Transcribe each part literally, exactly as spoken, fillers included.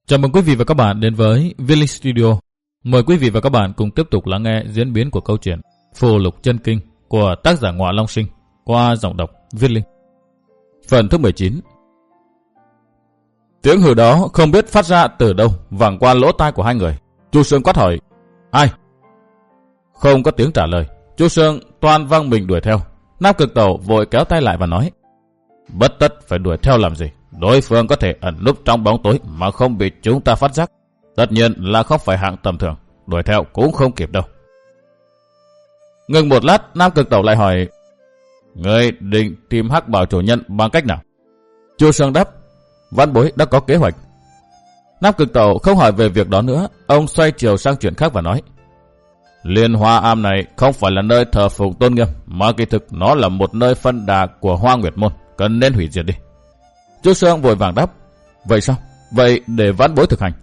Chào mừng quý vị và các bạn đến với Viết Linh Studio. Mời quý vị và các bạn cùng tiếp tục lắng nghe diễn biến của câu chuyện Phù Lục Chân Kinh của tác giả Ngọa Long Sinh qua giọng đọc Viết Linh. Phần thứ mười chín. Tiếng hừ đó không biết phát ra từ đâu vẳng qua lỗ tai của hai người. Chu Sương quát hỏi: Ai? Không có tiếng trả lời. Chu Sương toan văng mình đuổi theo. Nam Cực Tẩu vội kéo tay lại và nói: Bất tất phải đuổi theo làm gì? Đối phương có thể ẩn núp trong bóng tối mà không bị chúng ta phát giác. Tất nhiên là không phải hạng tầm thường, đuổi theo cũng không kịp đâu. Ngừng một lát, Nam Cực Tẩu lại hỏi: Ngươi định tìm Hắc Bảo chủ nhân bằng cách nào? Chu Sương đáp: Vãn bối đã có kế hoạch. Nam Cực Tẩu không hỏi về việc đó nữa, ông xoay chiều sang chuyện khác và nói: Liên Hoa Am này không phải là nơi thờ phụng tôn nghiêm, mà kỳ thực nó là một nơi phân đà của Hoa Nguyệt Môn, cần nên hủy diệt đi. Chu Sương vội vàng đáp: Vậy sao? Vậy để vãn bối thực hành.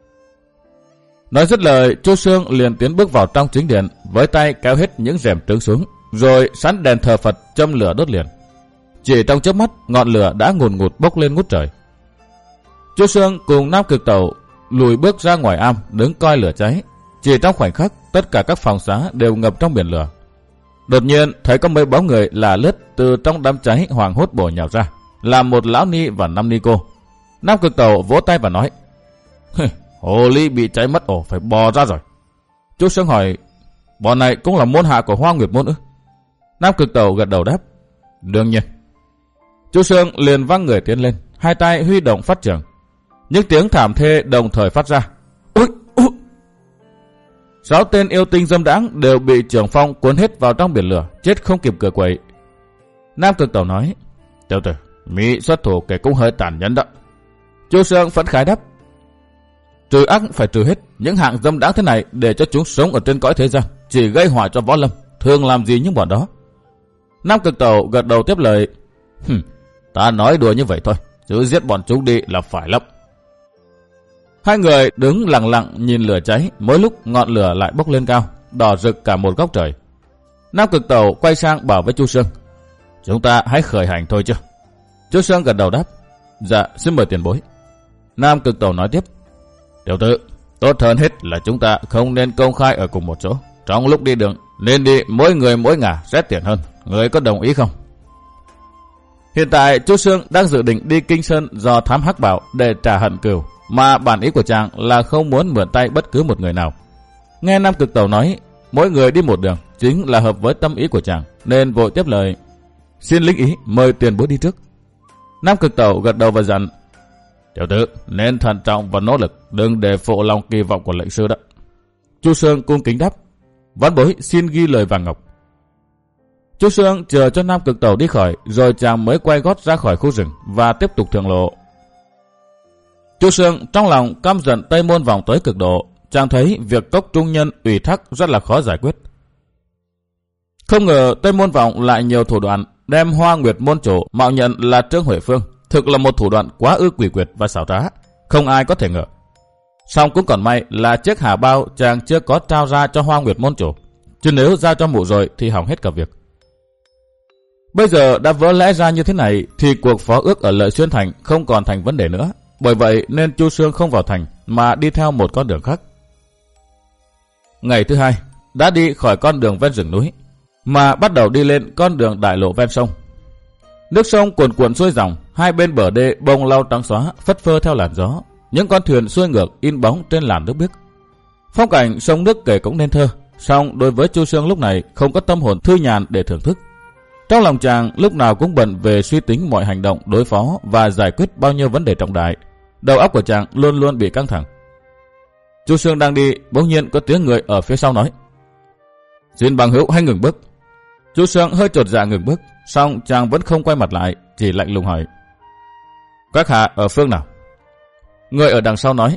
Nói dứt lời, Chu Sương liền tiến bước vào trong chính điện, với tay kéo hết những rèm trướng xuống, rồi sắn đèn thờ Phật châm lửa đốt liền. Chỉ trong chớp mắt, ngọn lửa đã ngùn ngụt bốc lên ngút trời. Chu Sương cùng Nam Cực Tẩu lùi bước ra ngoài am, đứng coi lửa cháy. Chỉ trong khoảnh khắc, tất cả các phòng xá đều ngập trong biển lửa. Đột nhiên thấy có mấy bóng người lả lướt từ trong đám cháy hoảng hốt bổ nhào ra, là một lão ni và năm ni cô. Nam Cực Tẩu vỗ tay và nói: Hồ ly bị cháy mất ổ phải bò ra rồi. Chu Sương hỏi: Bọn này cũng là môn hạ của Hoa Nguyệt Môn ư? Nam Cực Tẩu gật đầu đáp: Đương nhiên. Chu Sương liền văng người tiến lên, hai tay huy động phát trường. Những tiếng thảm thê đồng thời phát ra. Ôi, ôi! Sáu tên yêu tinh dâm đãng đều bị Trường Phong cuốn hết vào trong biển lửa, chết không kịp cửa quậy. Nam Cực Tẩu nói: Tiểu tử, Mỹ xuất thủ kể cũng hơi tàn nhẫn đó. Chu Sương phẫn khái đáp: Trừ ác phải trừ hết, những hạng dâm đãng thế này để cho chúng sống ở trên cõi thế gian, chỉ gây họa cho võ lâm, thường làm gì những bọn đó. Nam Cực Tẩu gật đầu tiếp lời: Hừm, ta nói đùa như vậy thôi, chứ giết bọn chúng đi là phải lắm. Hai người đứng lặng lặng nhìn lửa cháy, mỗi lúc ngọn lửa lại bốc lên cao, đỏ rực cả một góc trời. Nam Cực Tẩu quay sang bảo với Chu Sương: Chúng ta hãy khởi hành thôi chứ? Chu Sương gật đầu đáp: Dạ, xin mời tiền bối. Nam Cực Tẩu nói tiếp: Tiểu tử, tốt hơn hết là chúng ta không nên công khai ở cùng một chỗ. Trong lúc đi đường nên đi mỗi người mỗi ngả sẽ tiện hơn. Người có đồng ý không? Hiện tại Chu Sương đang dự định đi Kinh Sơn do thám Hắc Bảo để trả hận cừu, mà bản ý của chàng là không muốn mượn tay bất cứ một người nào. Nghe Nam Cực Tẩu nói mỗi người đi một đường chính là hợp với tâm ý của chàng, nên vội tiếp lời: Xin lĩnh ý, mời tiền bối đi trước. Nam Cực Tẩu gật đầu và dặn: Tiểu tử, nên thận trọng và nỗ lực, đừng để phụ lòng kỳ vọng của lệnh sư đó. Chu Sương cung kính đáp: Vãn bối xin ghi lời vàng ngọc. Chu Sương chờ cho Nam Cực Tẩu đi khỏi, rồi chàng mới quay gót ra khỏi khu rừng và tiếp tục thượng lộ. Chu Sương trong lòng căm giận Tây Môn Vọng tới cực độ. Chàng thấy việc Cốc Trung Nhân ủy thác rất là khó giải quyết. Không ngờ Tây Môn Vọng lại nhiều thủ đoạn, đem Hoa Nguyệt Môn chủ mạo nhận là Trương Huệ Phương, thực là một thủ đoạn quá ư quỷ quyệt và xảo trá, không ai có thể ngờ. Song cũng còn may là chiếc hà bao chàng chưa có trao ra cho Hoa Nguyệt Môn chủ, chứ nếu giao cho mụ rồi thì hỏng hết cả việc. Bây giờ đã vỡ lẽ ra như thế này thì cuộc phó ước ở Lợi Xuyên Thành không còn thành vấn đề nữa. Bởi vậy nên Chu Sương không vào thành mà đi theo một con đường khác. Ngày thứ hai đã đi khỏi con đường ven rừng núi, mà bắt đầu đi lên con đường đại lộ ven sông. Nước sông cuồn cuộn xuôi dòng, hai bên bờ đê bông lau trắng xóa phất phơ theo làn gió. Những con thuyền xuôi ngược in bóng trên làn nước biếc. Phong cảnh sông nước kể cũng nên thơ, song đối với Chu Sương lúc này không có tâm hồn thư nhàn để thưởng thức. Trong lòng chàng lúc nào cũng bận về suy tính mọi hành động đối phó và giải quyết bao nhiêu vấn đề trọng đại. Đầu óc của chàng luôn luôn bị căng thẳng. Chu Sương đang đi, bỗng nhiên có tiếng người ở phía sau nói: Xin bằng hữu hãy ngừng bước. Chu Sương hơi chột dạ ngừng bước, song chàng vẫn không quay mặt lại, chỉ lạnh lùng hỏi: Các hạ ở phương nào? Người ở đằng sau nói: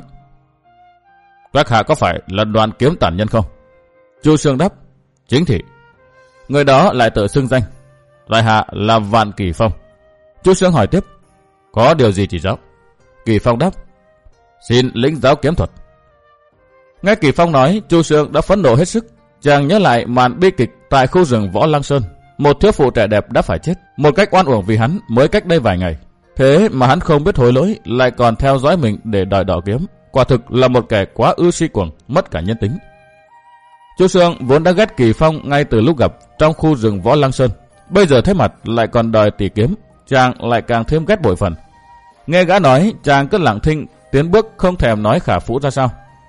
Các hạ có phải là Đoàn Kiếm tản nhân không? Chu Sương đáp: Chính thị. Người đó lại tự xưng danh: Tại hạ là Vạn Kỳ Phong. Chu Sương hỏi tiếp: Có điều gì chỉ giáo? Kỳ Phong đáp: Xin lĩnh giáo kiếm thuật. Nghe Kỳ Phong nói, Chu Sương đã phẫn nộ hết sức. Chàng nhớ lại màn bi kịch tại khu rừng Võ Lăng Sơn, một thiếu phụ trẻ đẹp đã phải chết một cách oan uổng vì hắn mới cách đây vài ngày. Thế mà hắn không biết hối lỗi, lại còn theo dõi mình để đòi đỏ kiếm. Quả thực là một kẻ quá ư si cuồng, mất cả nhân tính. Chu Xương vốn đã ghét Kỳ Phong ngay từ lúc gặp trong khu rừng Võ Lăng Sơn. Bây giờ thấy mặt lại còn đòi tỉ kiếm, chàng lại càng thêm ghét bội phần. Nghe gã nói, chàng cứ lặng thinh, tiến bước không thèm nói khả phũ ra sao.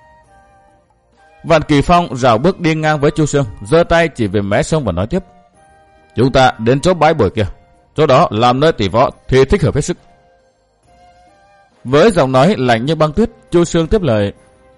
Vạn Kỳ Phong rảo bước đi ngang với Chu Xương, giơ tay chỉ về mé sông và nói tiếp: chúng ta đến chỗ bãi bồi kia, chỗ đó làm nơi tỉ võ thì thích hợp hết sức. Với giọng nói lạnh như băng tuyết, Chu Xương tiếp lời: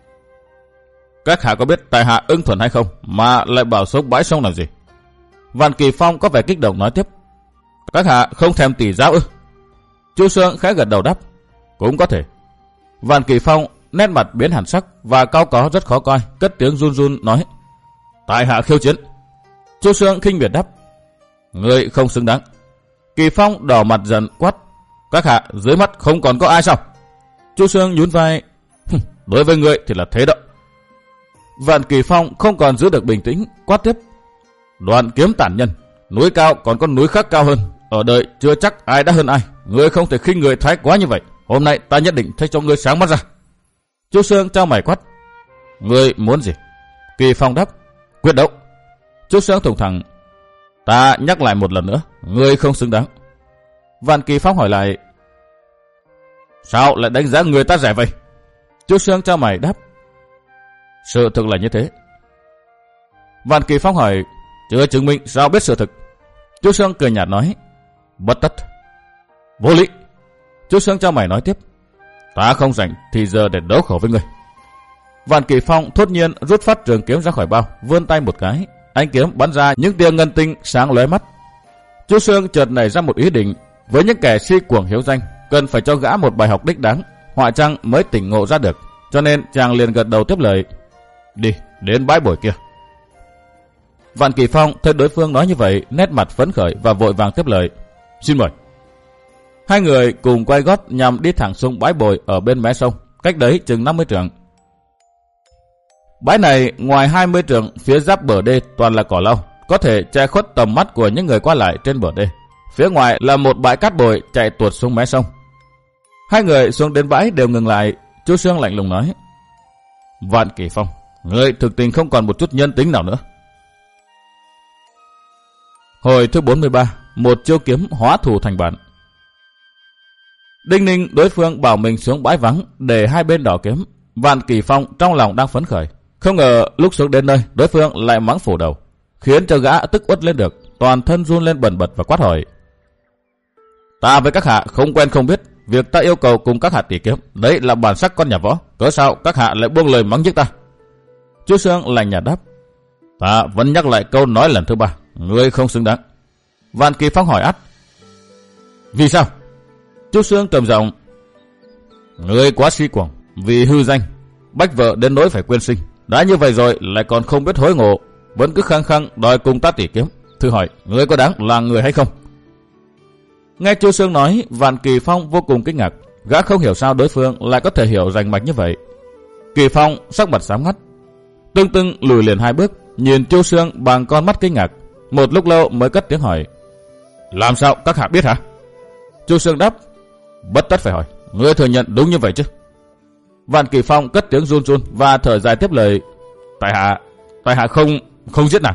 các hạ có biết tại hạ ưng thuận hay không mà lại bảo xuống bãi sông làm gì? Vạn Kỳ Phong có vẻ kích động nói tiếp: các hạ không thèm tỉ giáo ư? Chu Xương khẽ gật đầu đáp: cũng có thể. Vạn Kỳ Phong nét mặt biến hẳn sắc và cau có rất khó coi, cất tiếng run run nói: tại hạ khiêu chiến. Chu Xương khinh miệt đáp: người không xứng đáng. Kỳ Phong đỏ mặt dần quát: các hạ dưới mắt không còn có ai sao? Chu Xương nhún vai: đối với người thì là thế đó. Vạn Kỳ Phong không còn giữ được bình tĩnh, quát tiếp: Đoạn kiếm tản nhân, núi cao còn có núi khác cao hơn, ở đời chưa chắc ai đã hơn ai, ngươi không thể khinh người thái quá như vậy. Hôm nay ta nhất định thấy cho ngươi sáng mắt ra. Chu Xương trao mày quát: ngươi muốn gì? Kỳ Phong đáp: quyết đấu. Chu Xương thủng thẳng: ta nhắc lại một lần nữa, ngươi không xứng đáng. Vạn Kỳ Phong hỏi lại: sao lại đánh giá người ta rẻ vậy? Chu Xương trao mày đáp: sự thực là như thế. Vạn Kỳ Phong hỏi: chưa chứng minh sao biết sự thực? Chu Xương cười nhạt nói: bất tất. Vô lý. Chu Xương trao mày nói tiếp: ta không rảnh thì giờ để đấu khẩu với ngươi. Vạn Kỳ Phong thốt nhiên rút phát trường kiếm ra khỏi bao, vươn tay một cái, ánh kiếm bắn ra những tia ngân tinh sáng lóe mắt. Chu Xương chợt nảy ra một ý định, với những kẻ si cuồng hiếu danh, cần phải cho gã một bài học đích đáng, họa chăng mới tỉnh ngộ ra được. Cho nên chàng liền gật đầu tiếp lời: đi, đến bãi bồi kia. Vạn Kỳ Phong thấy đối phương nói như vậy, nét mặt phấn khởi và vội vàng tiếp lời: xin mời. Hai người cùng quay gót nhằm đi thẳng xuống bãi bồi ở bên mé sông, cách đấy chừng năm mươi trượng. Bãi này ngoài hai mươi trượng phía giáp bờ đê toàn là cỏ lau, có thể che khuất tầm mắt của những người qua lại trên bờ đê. Phía ngoài là một bãi cát bồi chạy tuột xuống mé sông. Hai người xuống đến bãi đều ngừng lại. Chu Xương lạnh lùng nói: Vạn Kỳ Phong, ngươi thực tình không còn một chút nhân tính nào nữa. Hồi thứ bốn mươi ba, một chiêu kiếm hóa thù thành bạn. Đinh ninh đối phương bảo mình xuống bãi vắng để hai bên đỏ kiếm. Vạn Kỳ Phong trong lòng đang phấn khởi, không ngờ lúc xuống đến nơi đối phương lại mắng phủ đầu, khiến cho gã tức uất lên được, toàn thân run lên bần bật và quát hỏi: ta với các hạ không quen không biết, việc ta yêu cầu cùng các hạ tỉ kiếm, đấy là bản sắc con nhà võ, cớ sao các hạ lại buông lời mắng giết ta? Chu Xương lạnh nhạt đáp: ta vẫn nhắc lại câu nói lần thứ ba, ngươi không xứng đáng. Vạn Kỳ Phong hỏi ắt: vì sao? Chu Xương trầm giọng: ngươi quá si cuồng, vì hư danh bách vợ đến nỗi phải quên sinh, đã như vậy rồi lại còn không biết hối ngộ, vẫn cứ khăng khăng đòi cùng ta tỉ kiếm. Thử hỏi ngươi có đáng là người hay không? Nghe Chu Xương nói, Vạn Kỳ Phong vô cùng kinh ngạc, gã không hiểu sao đối phương lại có thể hiểu rành mạch như vậy. Kỳ Phong sắc mặt xám ngắt, tưng tưng lùi liền hai bước, nhìn Chu Xương bằng con mắt kinh ngạc, một lúc lâu mới cất tiếng hỏi: làm sao các hạ biết hả? Chu Xương đáp: bất tất phải hỏi, ngươi thừa nhận đúng như vậy chứ? Vạn Kỳ Phong cất tiếng run run và thở dài tiếp lời: tại hạ, tại hạ không, không giết nàng.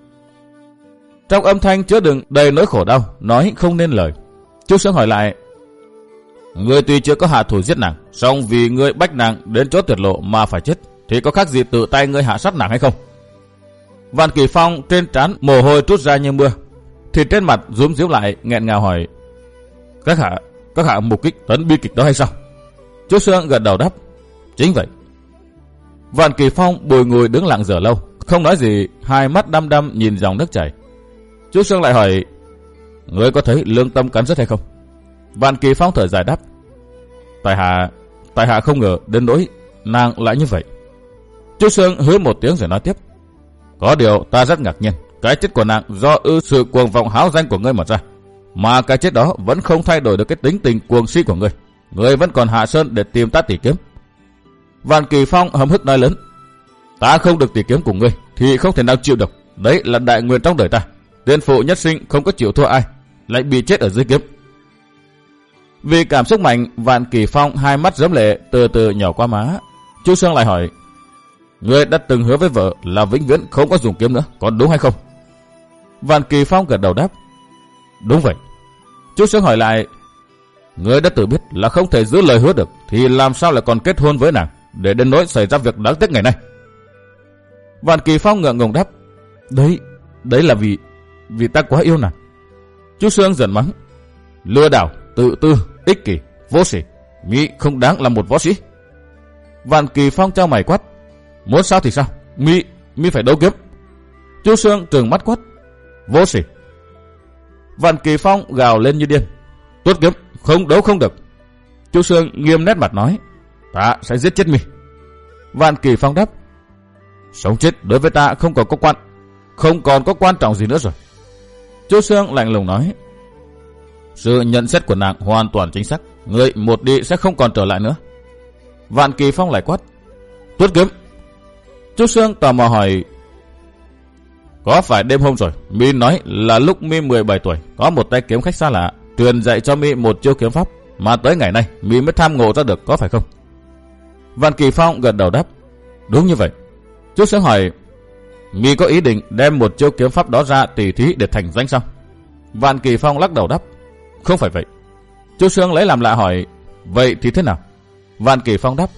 Trong âm thanh chứa đựng đầy nỗi khổ đau, nói không nên lời. Chu Xương hỏi lại: ngươi tuy chưa có hạ thủ giết nàng, song vì ngươi bách nàng đến chỗ tuyệt lộ mà phải chết, thì có khác gì tự tay ngươi hạ sát nàng hay không? Vạn Kỳ Phong trên trán mồ hôi trút ra như mưa, thì trên mặt rúm ríu lại, nghẹn ngào hỏi: các hạ, các hạ mục kích tấn bi kịch đó hay sao? Chu Xương gật đầu đáp: chính vậy. Vạn Kỳ Phong bùi ngùi đứng lặng giờ lâu, không nói gì, hai mắt đăm đăm nhìn dòng nước chảy. Chu Xương lại hỏi: ngươi có thấy lương tâm cắn rứt hay không? Vạn Kỳ Phong thở dài đáp: tại hạ, tại hạ không ngờ đến nỗi nàng lại như vậy. Chu Xương hứ một tiếng rồi nói tiếp: có điều ta rất ngạc nhiên, cái chết của nàng do ư sự cuồng vọng háo danh của ngươi mà ra, mà cái chết đó vẫn không thay đổi được cái tính tình cuồng si của ngươi. Ngươi vẫn còn hạ sơn để tìm ta tỉ kiếm. Vạn Kỳ Phong hầm hực nói lớn: ta không được tỉ kiếm cùng ngươi thì không thể nào chịu được, đấy là đại nguyện trong đời ta. Tiên phụ nhất sinh không có chịu thua ai, lại bị chết ở dưới kiếm. Vì cảm xúc mạnh, Vạn Kỳ Phong hai mắt rớm lệ từ từ nhỏ qua má. Chu Sương lại hỏi, ngươi đã từng hứa với vợ là vĩnh viễn không có dùng kiếm nữa, có đúng hay không? Vạn Kỳ Phong gật đầu đáp, đúng vậy. Chu Sương hỏi lại, ngươi đã tự biết là không thể giữ lời hứa được, thì làm sao lại còn kết hôn với nàng, để đến nỗi xảy ra việc đáng tiếc ngày nay? Vạn Kỳ Phong ngượng ngùng đáp, đấy, đấy là vì, vì ta quá yêu nàng. Chu Sương giận mắng, lừa đảo, tự tư, ích kỷ, vô sỉ, mi không đáng là một võ sĩ. Vạn Kỳ Phong trao mày quát, muốn sao thì sao, mi mi phải đấu kiếm. Chu Sương trừng mắt quát, vô sỉ. Vạn Kỳ Phong gào lên như điên, tuốt kiếm, không đấu không được. Chu Sương nghiêm nét mặt nói, ta sẽ giết chết mi. Vạn Kỳ Phong đáp, sống chết đối với ta không còn có quan, không còn có quan trọng gì nữa rồi. Chu Sương lạnh lùng nói, sự nhận xét của nàng hoàn toàn chính xác, người một đi sẽ không còn trở lại nữa. Vạn Kỳ Phong lại quát, tuốt kiếm. Chu Sương tò mò hỏi, có phải đêm hôm rồi mi nói là lúc mi mười bảy tuổi có một tay kiếm khách xa lạ truyền dạy cho mi một chiêu kiếm pháp, mà tới ngày nay mi mới tham ngộ ra được, có phải không? Vạn Kỳ Phong gật đầu đáp, đúng như vậy. Chu Sương hỏi, mi có ý định đem một chiêu kiếm pháp đó ra tỉ thí để thành danh sao? Vạn Kỳ Phong lắc đầu đáp, không phải vậy. Chu Sương lấy làm lạ hỏi, vậy thì thế nào? Vạn Kỳ Phong đáp,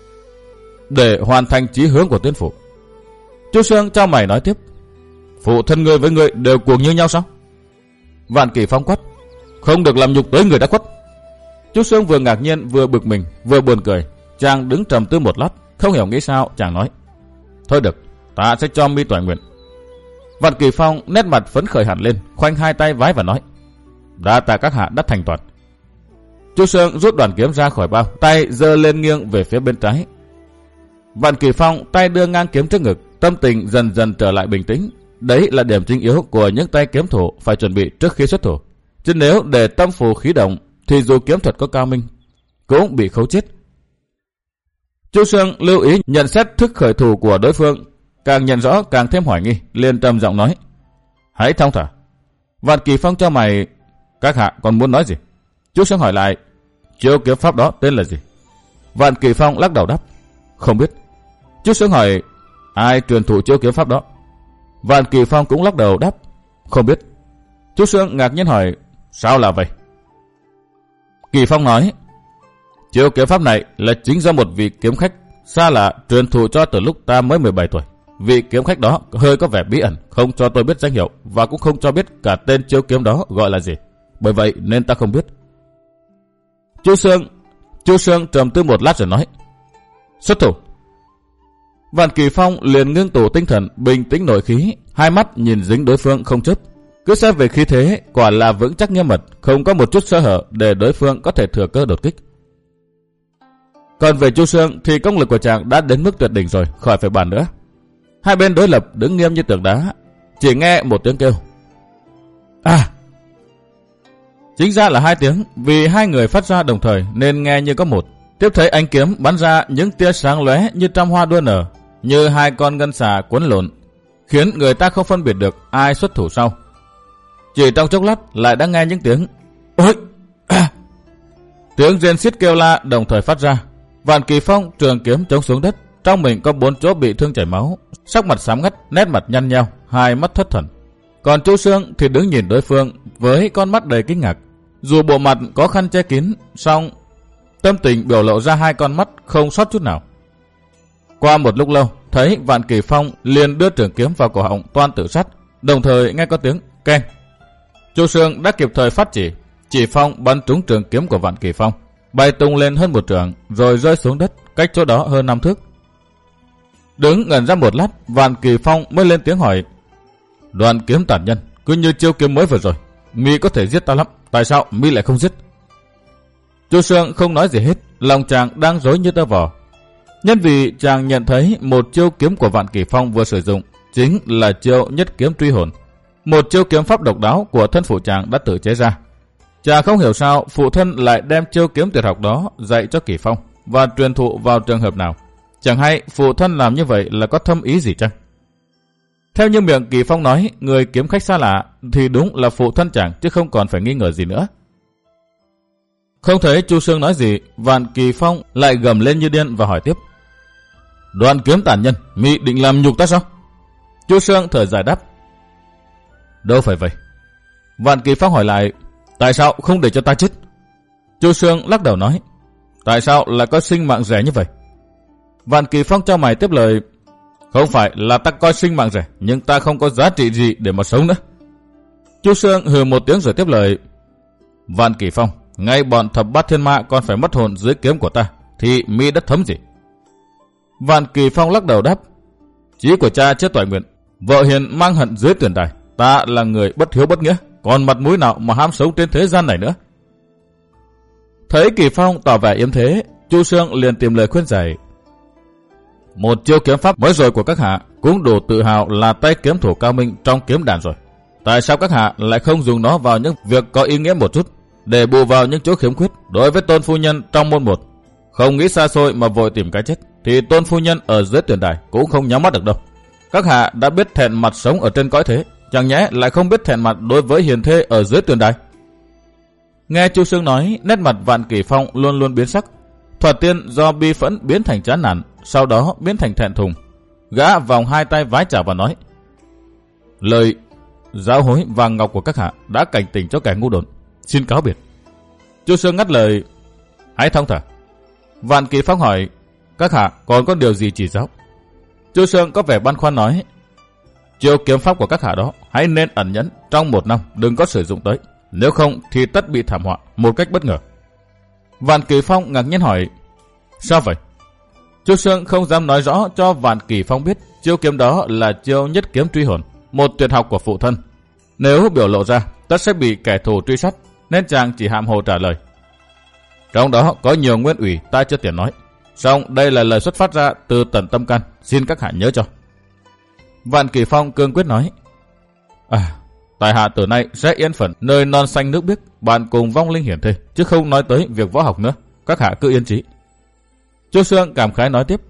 để hoàn thành chí hướng của tiên phụ. Chu Sương trao mày nói tiếp, phụ thân ngươi với ngươi đều cuồng như nhau sao? Vạn Kỳ Phong quát, không được làm nhục tới người đã khuất. Chu Sương vừa ngạc nhiên vừa bực mình vừa buồn cười. Chàng đứng trầm tư một lát, không hiểu nghĩ sao, chàng nói, thôi được, ta sẽ cho mi toại nguyện. Vạn Kỳ Phong nét mặt phấn khởi hẳn lên, khoanh hai tay vái và nói, đa tạ các hạ đã thành toàn. Chu Sương rút đoàn kiếm ra khỏi bao, tay giơ lên nghiêng về phía bên trái. Vạn Kỳ Phong tay đưa ngang kiếm trước ngực, tâm tình dần dần trở lại bình tĩnh. Đấy là điểm chính yếu của những tay kiếm thủ phải chuẩn bị trước khi xuất thủ. Chứ nếu để tâm phù khí động thì dù kiếm thuật có cao minh cũng bị khấu chết. Chu Sương lưu ý nhận xét thức khởi thủ của đối phương, càng nhận rõ càng thêm hoài nghi, liền trầm giọng nói, hãy thong thả. Vạn Kỳ Phong cho mày, các hạ còn muốn nói gì? Chu Sương hỏi lại, chiêu kiếm pháp đó tên là gì? Vạn Kỳ Phong lắc đầu đáp, không biết. Chu Sương hỏi, ai truyền thụ chiêu kiếm pháp đó? Vạn Kỳ Phong cũng lắc đầu đáp, không biết. Chu Sương ngạc nhiên hỏi, sao là vậy? Kỳ Phong nói, chiêu kiếm pháp này là chính do một vị kiếm khách xa lạ truyền thụ cho từ lúc ta mới mười bảy tuổi. Vị kiếm khách đó hơi có vẻ bí ẩn, không cho tôi biết danh hiệu và cũng không cho biết cả tên chiêu kiếm đó gọi là gì. Bởi vậy nên ta không biết. Chu Sương Chu Sương trầm tư một lát rồi nói, xuất thủ. Vạn Kỳ Phong liền ngưng tụ tinh thần, bình tĩnh nội khí, hai mắt nhìn dính đối phương không chớp. Cứ xét về khí thế, quả là vững chắc nghiêm mật, không có một chút sơ hở để đối phương có thể thừa cơ đột kích. Còn về Chu Sương thì công lực của chàng đã đến mức tuyệt đỉnh rồi, khỏi phải bàn nữa. Hai bên đối lập đứng nghiêm như tượng đá, chỉ nghe một tiếng kêu, à! Chính ra là hai tiếng, vì hai người phát ra đồng thời nên nghe như có một. Tiếp thấy ánh kiếm bắn ra những tia sáng lóe như trăm hoa đua nở, như hai con ngân xà cuốn lộn, khiến người ta không phân biệt được ai xuất thủ sau. Chỉ trong chốc lát lại đã nghe những tiếng ôi, à! Tiếng rên xiết kêu la đồng thời phát ra. Vạn Kỳ Phong trường kiếm chống xuống đất, trong mình có bốn chỗ bị thương chảy máu, sắc mặt xám ngắt, nét mặt nhăn nheo, hai mắt thất thần. Còn Chu Sương thì đứng nhìn đối phương với con mắt đầy kinh ngạc. Dù bộ mặt có khăn che kín, song tâm tình biểu lộ ra hai con mắt không sót chút nào. Qua một lúc lâu, thấy Vạn Kỳ Phong liền đưa trường kiếm vào cổ họng toan tự sát, đồng thời nghe có tiếng keng. Chu Sương đã kịp thời phát chỉ, chỉ phong bắn trúng trường kiếm của Vạn Kỳ Phong, bay tung lên hơn một trượng rồi rơi xuống đất cách chỗ đó hơn năm thước. Đứng ngẩn ra một lát, Vạn Kỳ Phong mới lên tiếng hỏi, đoàn kiếm tàn nhân cứ như chiêu kiếm mới vừa rồi, mi có thể giết ta lắm, tại sao mi lại không giết? Chu Sương không nói gì hết, lòng chàng đang rối như tơ vò. Nhân vì chàng nhận thấy một chiêu kiếm của Vạn Kỳ Phong vừa sử dụng chính là chiêu nhất kiếm truy hồn, một chiêu kiếm pháp độc đáo của thân phụ chàng đã tự chế ra. Chàng không hiểu sao phụ thân lại đem chiêu kiếm tuyệt học đó dạy cho Kỳ Phong và truyền thụ vào trường hợp nào. Chẳng hay phụ thân làm như vậy là có thâm ý gì chăng? Theo như miệng Kỳ Phong nói, người kiếm khách xa lạ thì đúng là phụ thân chàng, chứ không còn phải nghi ngờ gì nữa. Không thấy Chu Sương nói gì, Vạn Kỳ Phong lại gầm lên như điên và hỏi tiếp. Đoạn kiếm tàn nhân, mị định làm nhục ta sao? Chu Sương thở dài đáp. Đâu phải vậy. Vạn Kỳ Phong hỏi lại, tại sao không để cho ta chết? Chu Sương lắc đầu nói, tại sao lại có sinh mạng rẻ như vậy? Vạn Kỳ Phong cho mày tiếp lời, không phải là ta coi sinh mạng rẻ, nhưng ta không có giá trị gì để mà sống nữa. Chu Sương hừ một tiếng rồi tiếp lời, Vạn Kỳ Phong, ngay bọn thập bát thiên ma còn phải mất hồn dưới kiếm của ta, thì mi đất thấm gì? Vạn Kỳ Phong lắc đầu đáp, chí của cha chết toại nguyện, vợ hiền mang hận dưới tuyển đài, ta là người bất hiếu bất nghĩa, còn mặt mũi nào mà ham sống trên thế gian này nữa? Thấy Kỳ Phong tỏ vẻ yếm thế, Chu Sương liền tìm lời khuyên giải. Một chiêu kiếm pháp mới rồi của các hạ cũng đủ tự hào là tay kiếm thủ cao minh trong kiếm đàn rồi. Tại sao các hạ lại không dùng nó vào những việc có ý nghĩa một chút, để bù vào những chỗ khiếm khuyết đối với Tôn phu nhân trong môn một? Không nghĩ xa xôi mà vội tìm cái chết, thì Tôn phu nhân ở dưới tuyển đài cũng không nhắm mắt được đâu. Các hạ đã biết thẹn mặt sống ở trên cõi thế, chẳng nhẽ lại không biết thẹn mặt đối với hiền thê ở dưới tuyển đài? Nghe Chu Sương nói, nét mặt Vạn Kỳ Phong luôn luôn biến sắc. Thoạt tiên do bi phẫn biến thành chán nản, sau đó biến thành thẹn thùng. Gã vòng hai tay vái chào và nói, lời giáo hối vàng ngọc của các hạ đã cảnh tỉnh cho kẻ ngu đốn, xin cáo biệt. Chu Sương ngắt lời, hãy thong thả. Vạn Kỳ Phong hỏi, các hạ còn có điều gì chỉ giáo? Chu Sương có vẻ băn khoăn nói, chiêu kiếm pháp của các hạ đó hãy nên ẩn nhẫn trong một năm, đừng có sử dụng tới, nếu không thì tất bị thảm họa một cách bất ngờ. Vạn Kỳ Phong ngạc nhiên hỏi, sao vậy? Chu Sương không dám nói rõ cho Vạn Kỳ Phong biết chiêu kiếm đó là chiêu nhất kiếm truy hồn, một tuyệt học của phụ thân. Nếu biểu lộ ra, tất sẽ bị kẻ thù truy sát, nên chàng chỉ hàm hồ trả lời. Trong đó có nhiều nguyên ủy ta chưa tiện nói, song đây là lời xuất phát ra từ tận tâm can, xin các hạ nhớ cho. Vạn Kỳ Phong cương quyết nói, à, tại hạ từ nay sẽ yên phận nơi non xanh nước biếc, bạn cùng vong linh hiển thê, chứ không nói tới việc võ học nữa, các hạ cứ yên trí. Chu Sương cảm khái nói tiếp,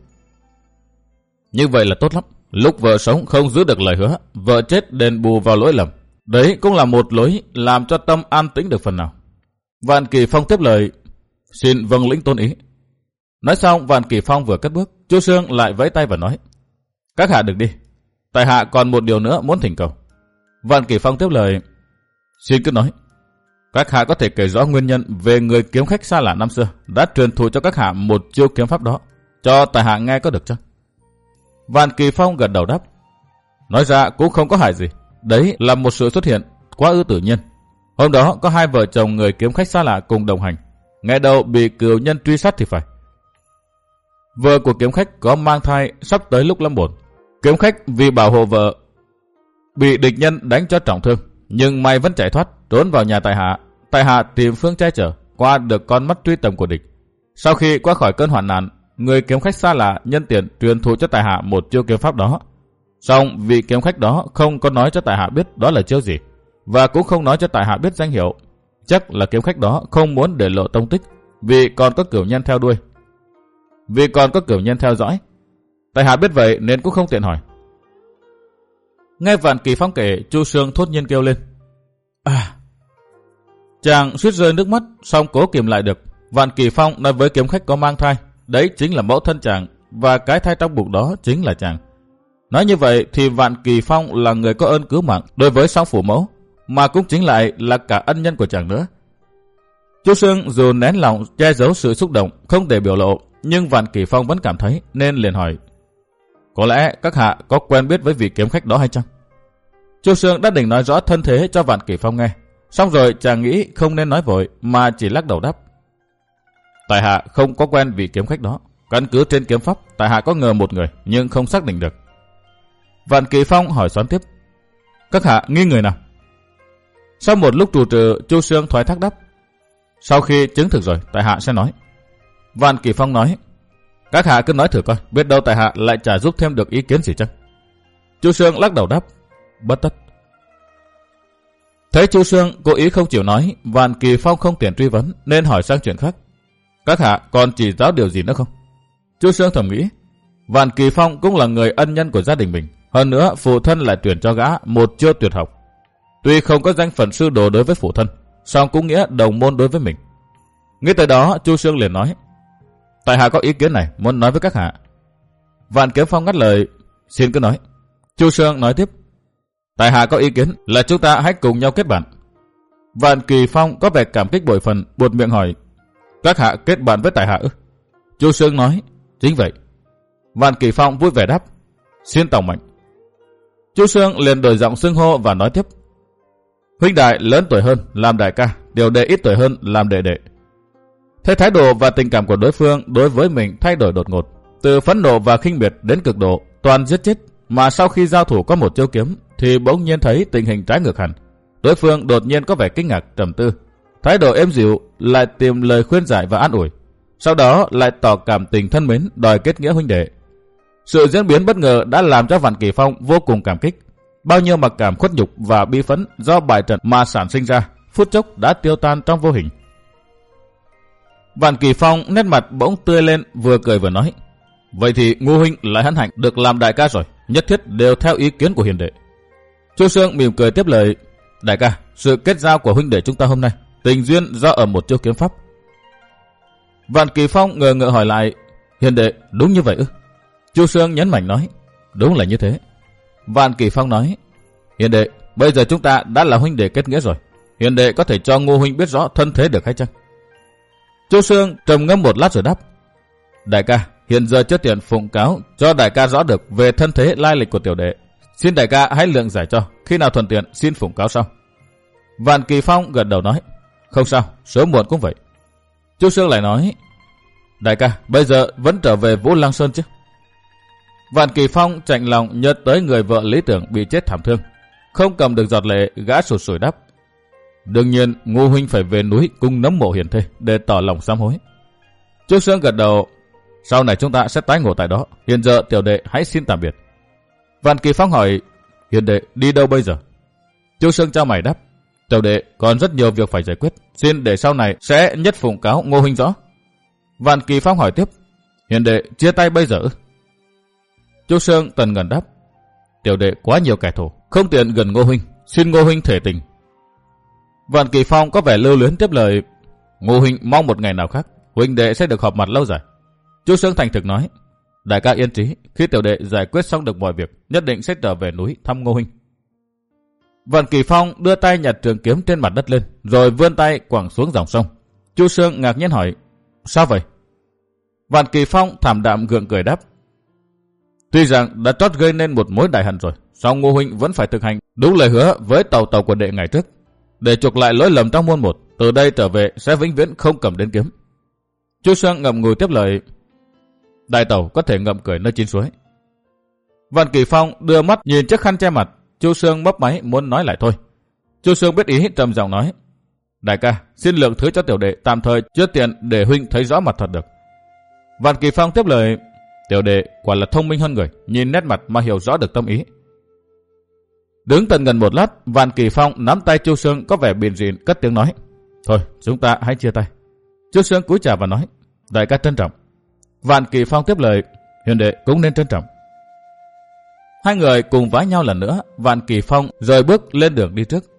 như vậy là tốt lắm, lúc vợ sống không giữ được lời hứa, vợ chết đền bù vào lỗi lầm, đấy cũng là một lối làm cho tâm an tĩnh được phần nào. Vạn Kỳ Phong tiếp lời, xin vâng lĩnh tôn ý. Nói xong, Vạn Kỳ Phong vừa cất bước, Chu Sương lại vẫy tay và nói, các hạ được đi, tại hạ còn một điều nữa muốn thỉnh cầu. Vạn Kỳ Phong tiếp lời, xin cứ nói. Các hạ có thể kể rõ nguyên nhân về người kiếm khách xa lạ năm xưa đã truyền thụ cho các hạ một chiêu kiếm pháp đó, cho tại hạ nghe có được chăng? Vạn Kỳ Phong gật đầu đáp, nói ra cũng không có hại gì, đấy là một sự xuất hiện quá ư tự nhiên. Hôm đó có hai vợ chồng người kiếm khách xa lạ cùng đồng hành, ngày đầu bị cừu nhân truy sát thì phải. Vợ của kiếm khách có mang thai sắp tới lúc lâm bồn. Kiếm khách vì bảo hộ vợ bị địch nhân đánh cho trọng thương, nhưng may vẫn chạy thoát, trốn vào nhà tại hạ. Tại hạ tìm phương che chở, qua được con mắt truy tầm của địch. Sau khi qua khỏi cơn hoạn nạn, người kiếm khách xa lạ nhân tiện truyền thụ cho tại hạ một chiêu kiếm pháp đó. Song vị kiếm khách đó không có nói cho tại hạ biết đó là chiêu gì, và cũng không nói cho tại hạ biết danh hiệu. Chắc là kiếm khách đó không muốn để lộ tông tích, vì còn có cửu nhân theo đuôi. Vì còn có cửu nhân theo dõi. Tại hạ biết vậy nên cũng không tiện hỏi. Nghe Vạn Kỳ Phong kể, Chu Sương thốt nhiên kêu lên, à! Chàng suýt rơi nước mắt, song cố kìm lại được. Vạn Kỳ Phong nói với kiếm khách có mang thai, đấy chính là mẫu thân chàng, và cái thai trong bụng đó chính là chàng. Nói như vậy thì Vạn Kỳ Phong là người có ơn cứu mạng đối với song phủ mẫu, mà cũng chính lại là cả ân nhân của chàng nữa. Chu Sương dù nén lòng che giấu sự xúc động, không để biểu lộ, nhưng Vạn Kỳ Phong vẫn cảm thấy nên liền hỏi, có lẽ các hạ có quen biết với vị kiếm khách đó hay chăng? Chu Sương đã định nói rõ thân thế cho Vạn Kỳ Phong nghe, xong rồi chàng nghĩ không nên nói vội, mà chỉ lắc đầu đáp, tại hạ không có quen vị kiếm khách đó. Căn cứ trên kiếm pháp, tại hạ có ngờ một người, nhưng không xác định được. Vạn Kỳ Phong hỏi xoắn tiếp, các hạ nghi người nào? Sau một lúc trù trừ, Chu Sương thoái thác đáp, sau khi chứng thực rồi, tại hạ sẽ nói. Vạn Kỳ Phong nói, các hạ cứ nói thử coi, biết đâu tại hạ lại chả giúp thêm được ý kiến gì chăng? Chu Sương lắc đầu đáp, bất tất. Thấy Chu Sương cố ý không chịu nói, Vạn Kỳ Phong không tiện truy vấn nên hỏi sang chuyện khác, các hạ còn chỉ giáo điều gì nữa không? Chu Sương thầm nghĩ, Vạn Kỳ Phong cũng là người ân nhân của gia đình mình, hơn nữa phụ thân lại tuyển cho gã một chiêu tuyệt học. Tuy không có danh phận sư đồ đối với phụ thân, song cũng nghĩa đồng môn đối với mình. Ngay tới đó, Chu Xương liền nói: tại hạ có ý kiến này muốn nói với các hạ. Vạn Kiếm Phong ngắt lời: xin cứ nói. Chu Xương nói tiếp: tại hạ có ý kiến là chúng ta hãy cùng nhau kết bạn. Vạn Kỳ Phong có vẻ cảm kích bội phần, buột miệng hỏi: các hạ kết bạn với tại hạ ư? Chu Xương nói: chính vậy. Vạn Kỳ Phong vui vẻ đáp: xin tòng mệnh. Chu Xương liền đổi giọng xưng hô và nói tiếp: huynh đại lớn tuổi hơn làm đại ca, Tiểu đệ ít tuổi hơn làm đệ đệ. Thấy thái độ và tình cảm của đối phương đối với mình thay đổi đột ngột, từ phẫn nộ và khinh miệt đến cực độ, toàn giết chết, mà sau khi giao thủ có một chiêu kiếm thì bỗng nhiên thấy tình hình trái ngược hẳn. Đối phương đột nhiên có vẻ kinh ngạc trầm tư, thái độ êm dịu, lại tìm lời khuyên giải và an ủi, sau đó lại tỏ cảm tình thân mến đòi kết nghĩa huynh đệ. Sự diễn biến bất ngờ đã làm cho Vạn Kỳ Phong vô cùng cảm kích. Bao nhiêu mặc cảm khuất nhục và bi phẫn do bại trận mà sản sinh ra, phút chốc đã tiêu tan trong vô hình. Vạn Kỳ Phong nét mặt bỗng tươi lên, vừa cười vừa nói: vậy thì Ngô huynh lại hân hạnh được làm đại ca rồi, nhất thiết đều theo ý kiến của hiền đệ. Chu Xương mỉm cười tiếp lời: đại ca, sự kết giao của huynh đệ chúng ta hôm nay, tình duyên do ở một chiêu kiếm pháp. Vạn Kỳ Phong ngờ ngợ hỏi lại: hiền đệ đúng như vậy ư? Chu Xương nhấn mạnh nói: đúng là như thế. Vạn Kỳ Phong nói: hiền đệ, bây giờ chúng ta đã là huynh đệ kết nghĩa rồi, hiền đệ có thể cho Ngô huynh biết rõ thân thế được hay chăng? Chu Xương trầm ngâm một lát rồi đáp: đại ca, hiện giờ chưa tiện phụng cáo cho đại ca rõ được về thân thế lai lịch của tiểu đệ, xin đại ca hãy lượng giải cho, khi nào thuận tiện xin phụng cáo sau. Vạn Kỳ Phong gật đầu nói: không sao, sớm muộn cũng vậy. Chu Xương lại nói: đại ca, bây giờ vẫn trở về Vũ Lăng Sơn chứ? Vạn Kỳ Phong chạnh lòng nhớ tới người vợ lý tưởng bị chết thảm thương, không cầm được giọt lệ, gã sụt sùi đáp: đương nhiên Ngô huynh phải về núi cung nấm mộ hiền thê để tỏ lòng sám hối. Chu Xương gật đầu: sau này chúng ta sẽ tái ngộ tại đó, hiện giờ tiểu đệ hãy xin tạm biệt. Vạn Kỳ Phong hỏi: hiền đệ đi đâu bây giờ? Chu Xương chau mày đáp: tiểu đệ còn rất nhiều việc phải giải quyết, xin để sau này sẽ nhất phụng cáo Ngô huynh rõ. Vạn Kỳ Phong hỏi tiếp: hiền đệ chia tay bây giờ? Chu Xương tần ngần đáp: tiểu đệ quá nhiều kẻ thù, không tiện gần Ngô huynh, xin Ngô huynh thể tình. Vạn Kỳ Phong có vẻ lưu luyến tiếp lời: Ngô huynh mong một ngày nào khác huynh đệ sẽ được họp mặt lâu dài. Chu Xương thành thực nói: đại ca yên trí, khi tiểu đệ giải quyết xong được mọi việc, nhất định sẽ trở về núi thăm Ngô huynh. Vạn Kỳ Phong đưa tay nhặt trường kiếm trên mặt đất lên, rồi vươn tay quẳng xuống dòng sông. Chu Xương ngạc nhiên hỏi: sao vậy? Vạn Kỳ Phong thảm đạm gượng cười đáp: tuy rằng đã trót gây nên một mối đại hận rồi, song Ngô huynh vẫn phải thực hành đúng lời hứa với tàu tàu của đệ ngày trước, để chuộc lại lỗi lầm trong muôn một, từ đây trở về sẽ vĩnh viễn không cầm đến kiếm. Chu Xương ngậm ngùi tiếp lời: đại tàu có thể ngậm cười nơi chín suối. Vạn Kỳ Phong đưa mắt nhìn chiếc khăn che mặt. Chu Xương mấp máy muốn nói lại thôi. Chu Xương biết ý, trầm giọng nói: đại ca, xin lượng thứ cho tiểu đệ tạm thời chưa tiện để huynh thấy rõ mặt thật được. Vạn Kỳ Phong tiếp lời: tiểu đệ quả là thông minh hơn người, nhìn nét mặt mà hiểu rõ được tâm ý. Đứng tận gần một lát, Vạn Kỳ Phong nắm tay Chu Xương có vẻ biền rịn, cất tiếng nói: thôi chúng ta hãy chia tay. Chu Xương cúi chào và nói: đại ca trân trọng. Vạn Kỳ Phong tiếp lời: hiền đệ cũng nên trân trọng. Hai người cùng vái nhau lần nữa. Vạn Kỳ Phong rời bước lên đường đi trước.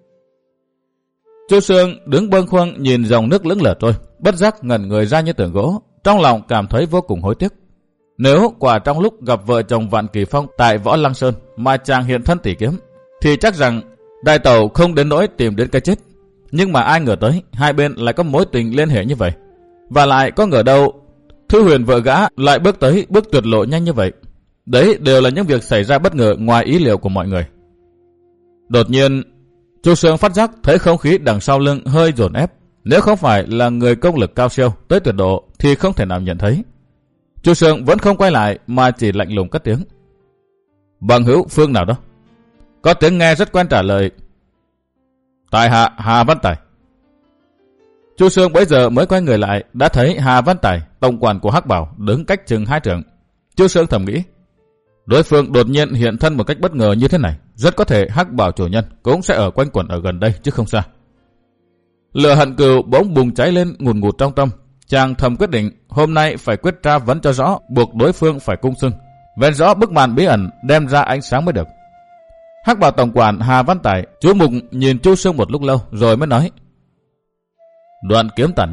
Chu Xương đứng bâng khuâng nhìn dòng nước lững lờ trôi, bất giác ngẩn người ra như tượng gỗ, trong lòng cảm thấy vô cùng hối tiếc. Nếu quả trong lúc gặp vợ chồng Vạn Kỳ Phong tại Võ Lăng Sơn mà chàng hiện thân tỷ kiếm, thì chắc rằng đại tẩu không đến nỗi tìm đến cái chết. Nhưng mà ai ngờ tới hai bên lại có mối tình liên hệ như vậy, và lại có ngờ đâu Thư Huyền vợ gã lại bước tới bước tuyệt lộ nhanh như vậy. Đấy đều là những việc xảy ra bất ngờ ngoài ý liệu của mọi người. Đột nhiên Chu Xương phát giác thấy không khí đằng sau lưng hơi dồn ép. Nếu không phải là người công lực cao siêu tới tuyệt độ thì không thể nào nhận thấy. Chu Xương vẫn không quay lại mà chỉ lạnh lùng cất tiếng: bằng hữu phương nào đó? Có tiếng nghe rất quen trả lời: tại hạ Hà Văn Tài. Chu Xương bấy giờ mới quay người lại, đã thấy Hà Văn Tài, tổng quản của Hắc Bảo, đứng cách chừng hai trượng. Chu Xương thầm nghĩ: đối phương đột nhiên hiện thân một cách bất ngờ như thế này, rất có thể Hắc Bảo chủ nhân cũng sẽ ở quanh quẩn ở gần đây chứ không xa. Lửa hận cừu bỗng bùng cháy lên ngùn ngụt trong tâm. Chàng thầm quyết định hôm nay phải quyết tra vấn cho rõ, buộc đối phương phải cung xưng, vén rõ bức màn bí ẩn, đem ra ánh sáng mới được. Hắc Bảo tổng quản Hà Văn Tài chú mục nhìn Chu Xương một lúc lâu rồi mới nói: đoạn kiếm tàn nhân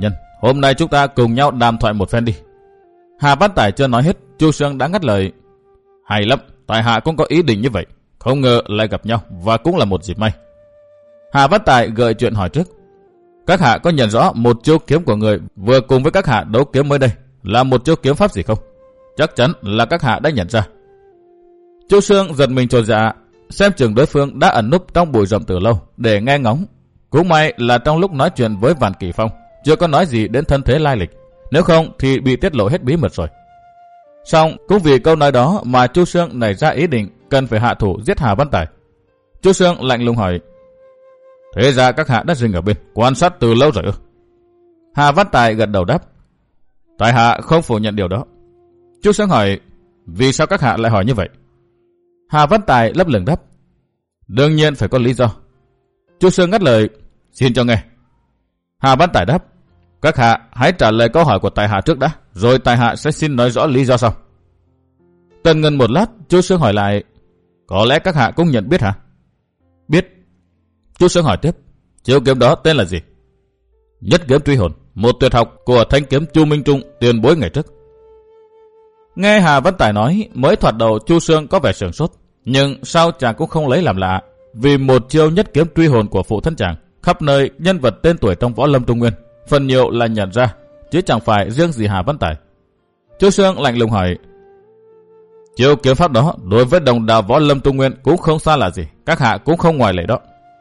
Hôm nay chúng ta cùng nhau đàm thoại một phen đi. Hà Văn Tài chưa nói hết, Chu Sương đã ngắt lời. Hay lắm, tại hạ cũng có ý định như vậy. Không ngờ lại gặp nhau và cũng là một dịp may. Hà Văn Tài gợi chuyện hỏi trước. Các hạ có nhận rõ một chiêu kiếm của người vừa cùng với các hạ đấu kiếm mới đây là một chiêu kiếm pháp gì không? Chắc chắn là các hạ đã nhận ra. Chu Sương giật mình chột dạ, xem chừng đối phương đã ẩn núp trong bụi rậm từ lâu để nghe ngóng. Cũng may là trong lúc nói chuyện với Vạn Kỳ Phong chưa có nói gì đến thân thế lai lịch, nếu không thì bị tiết lộ hết bí mật rồi. Song cũng vì câu nói đó mà Chu Sương nảy ra ý định cần phải hạ thủ giết Hà Văn Tài. Chu Sương lạnh lùng hỏi. Thế ra các hạ đã dừng ở bên quan sát từ lâu rồi ư? Hà Văn Tài gật đầu đáp. Tại hạ không phủ nhận điều đó. Chu Sương hỏi. Vì sao các hạ lại hỏi như vậy? Hà Văn Tài lấp lửng đáp. Đương nhiên phải có lý do. Chu Sương ngắt lời. Xin cho nghe. Hà Văn Tài đáp. Các hạ hãy trả lời câu hỏi của tại hạ trước đã, rồi tại hạ sẽ xin nói rõ lý do sau. Tần ngần một lát, Chu Sương hỏi lại. Có lẽ các hạ cũng nhận biết hả? Biết. Chu Sương hỏi tiếp. Chiêu kiếm đó tên là gì? Nhất kiếm truy hồn, một tuyệt học của thanh kiếm Chu Minh Trung tiền bối ngày trước. Nghe Hà Văn Tài nói, mới thoạt đầu Chu Sương có vẻ sửng sốt, nhưng sao chàng cũng không lấy làm lạ, vì một chiêu nhất kiếm truy hồn của phụ thân chàng, khắp nơi nhân vật tên tuổi trong võ lâm Trung Nguyên, phần nhiều là nhận ra, chứ chẳng phải riêng gì Hà Văn Tài. Chu Sương lạnh lùng hỏi. Chiêu kiếm pháp đó đối với đồng đạo võ lâm Trung Nguyên cũng không xa là gì, các hạ cũng không ngoài lệ đó.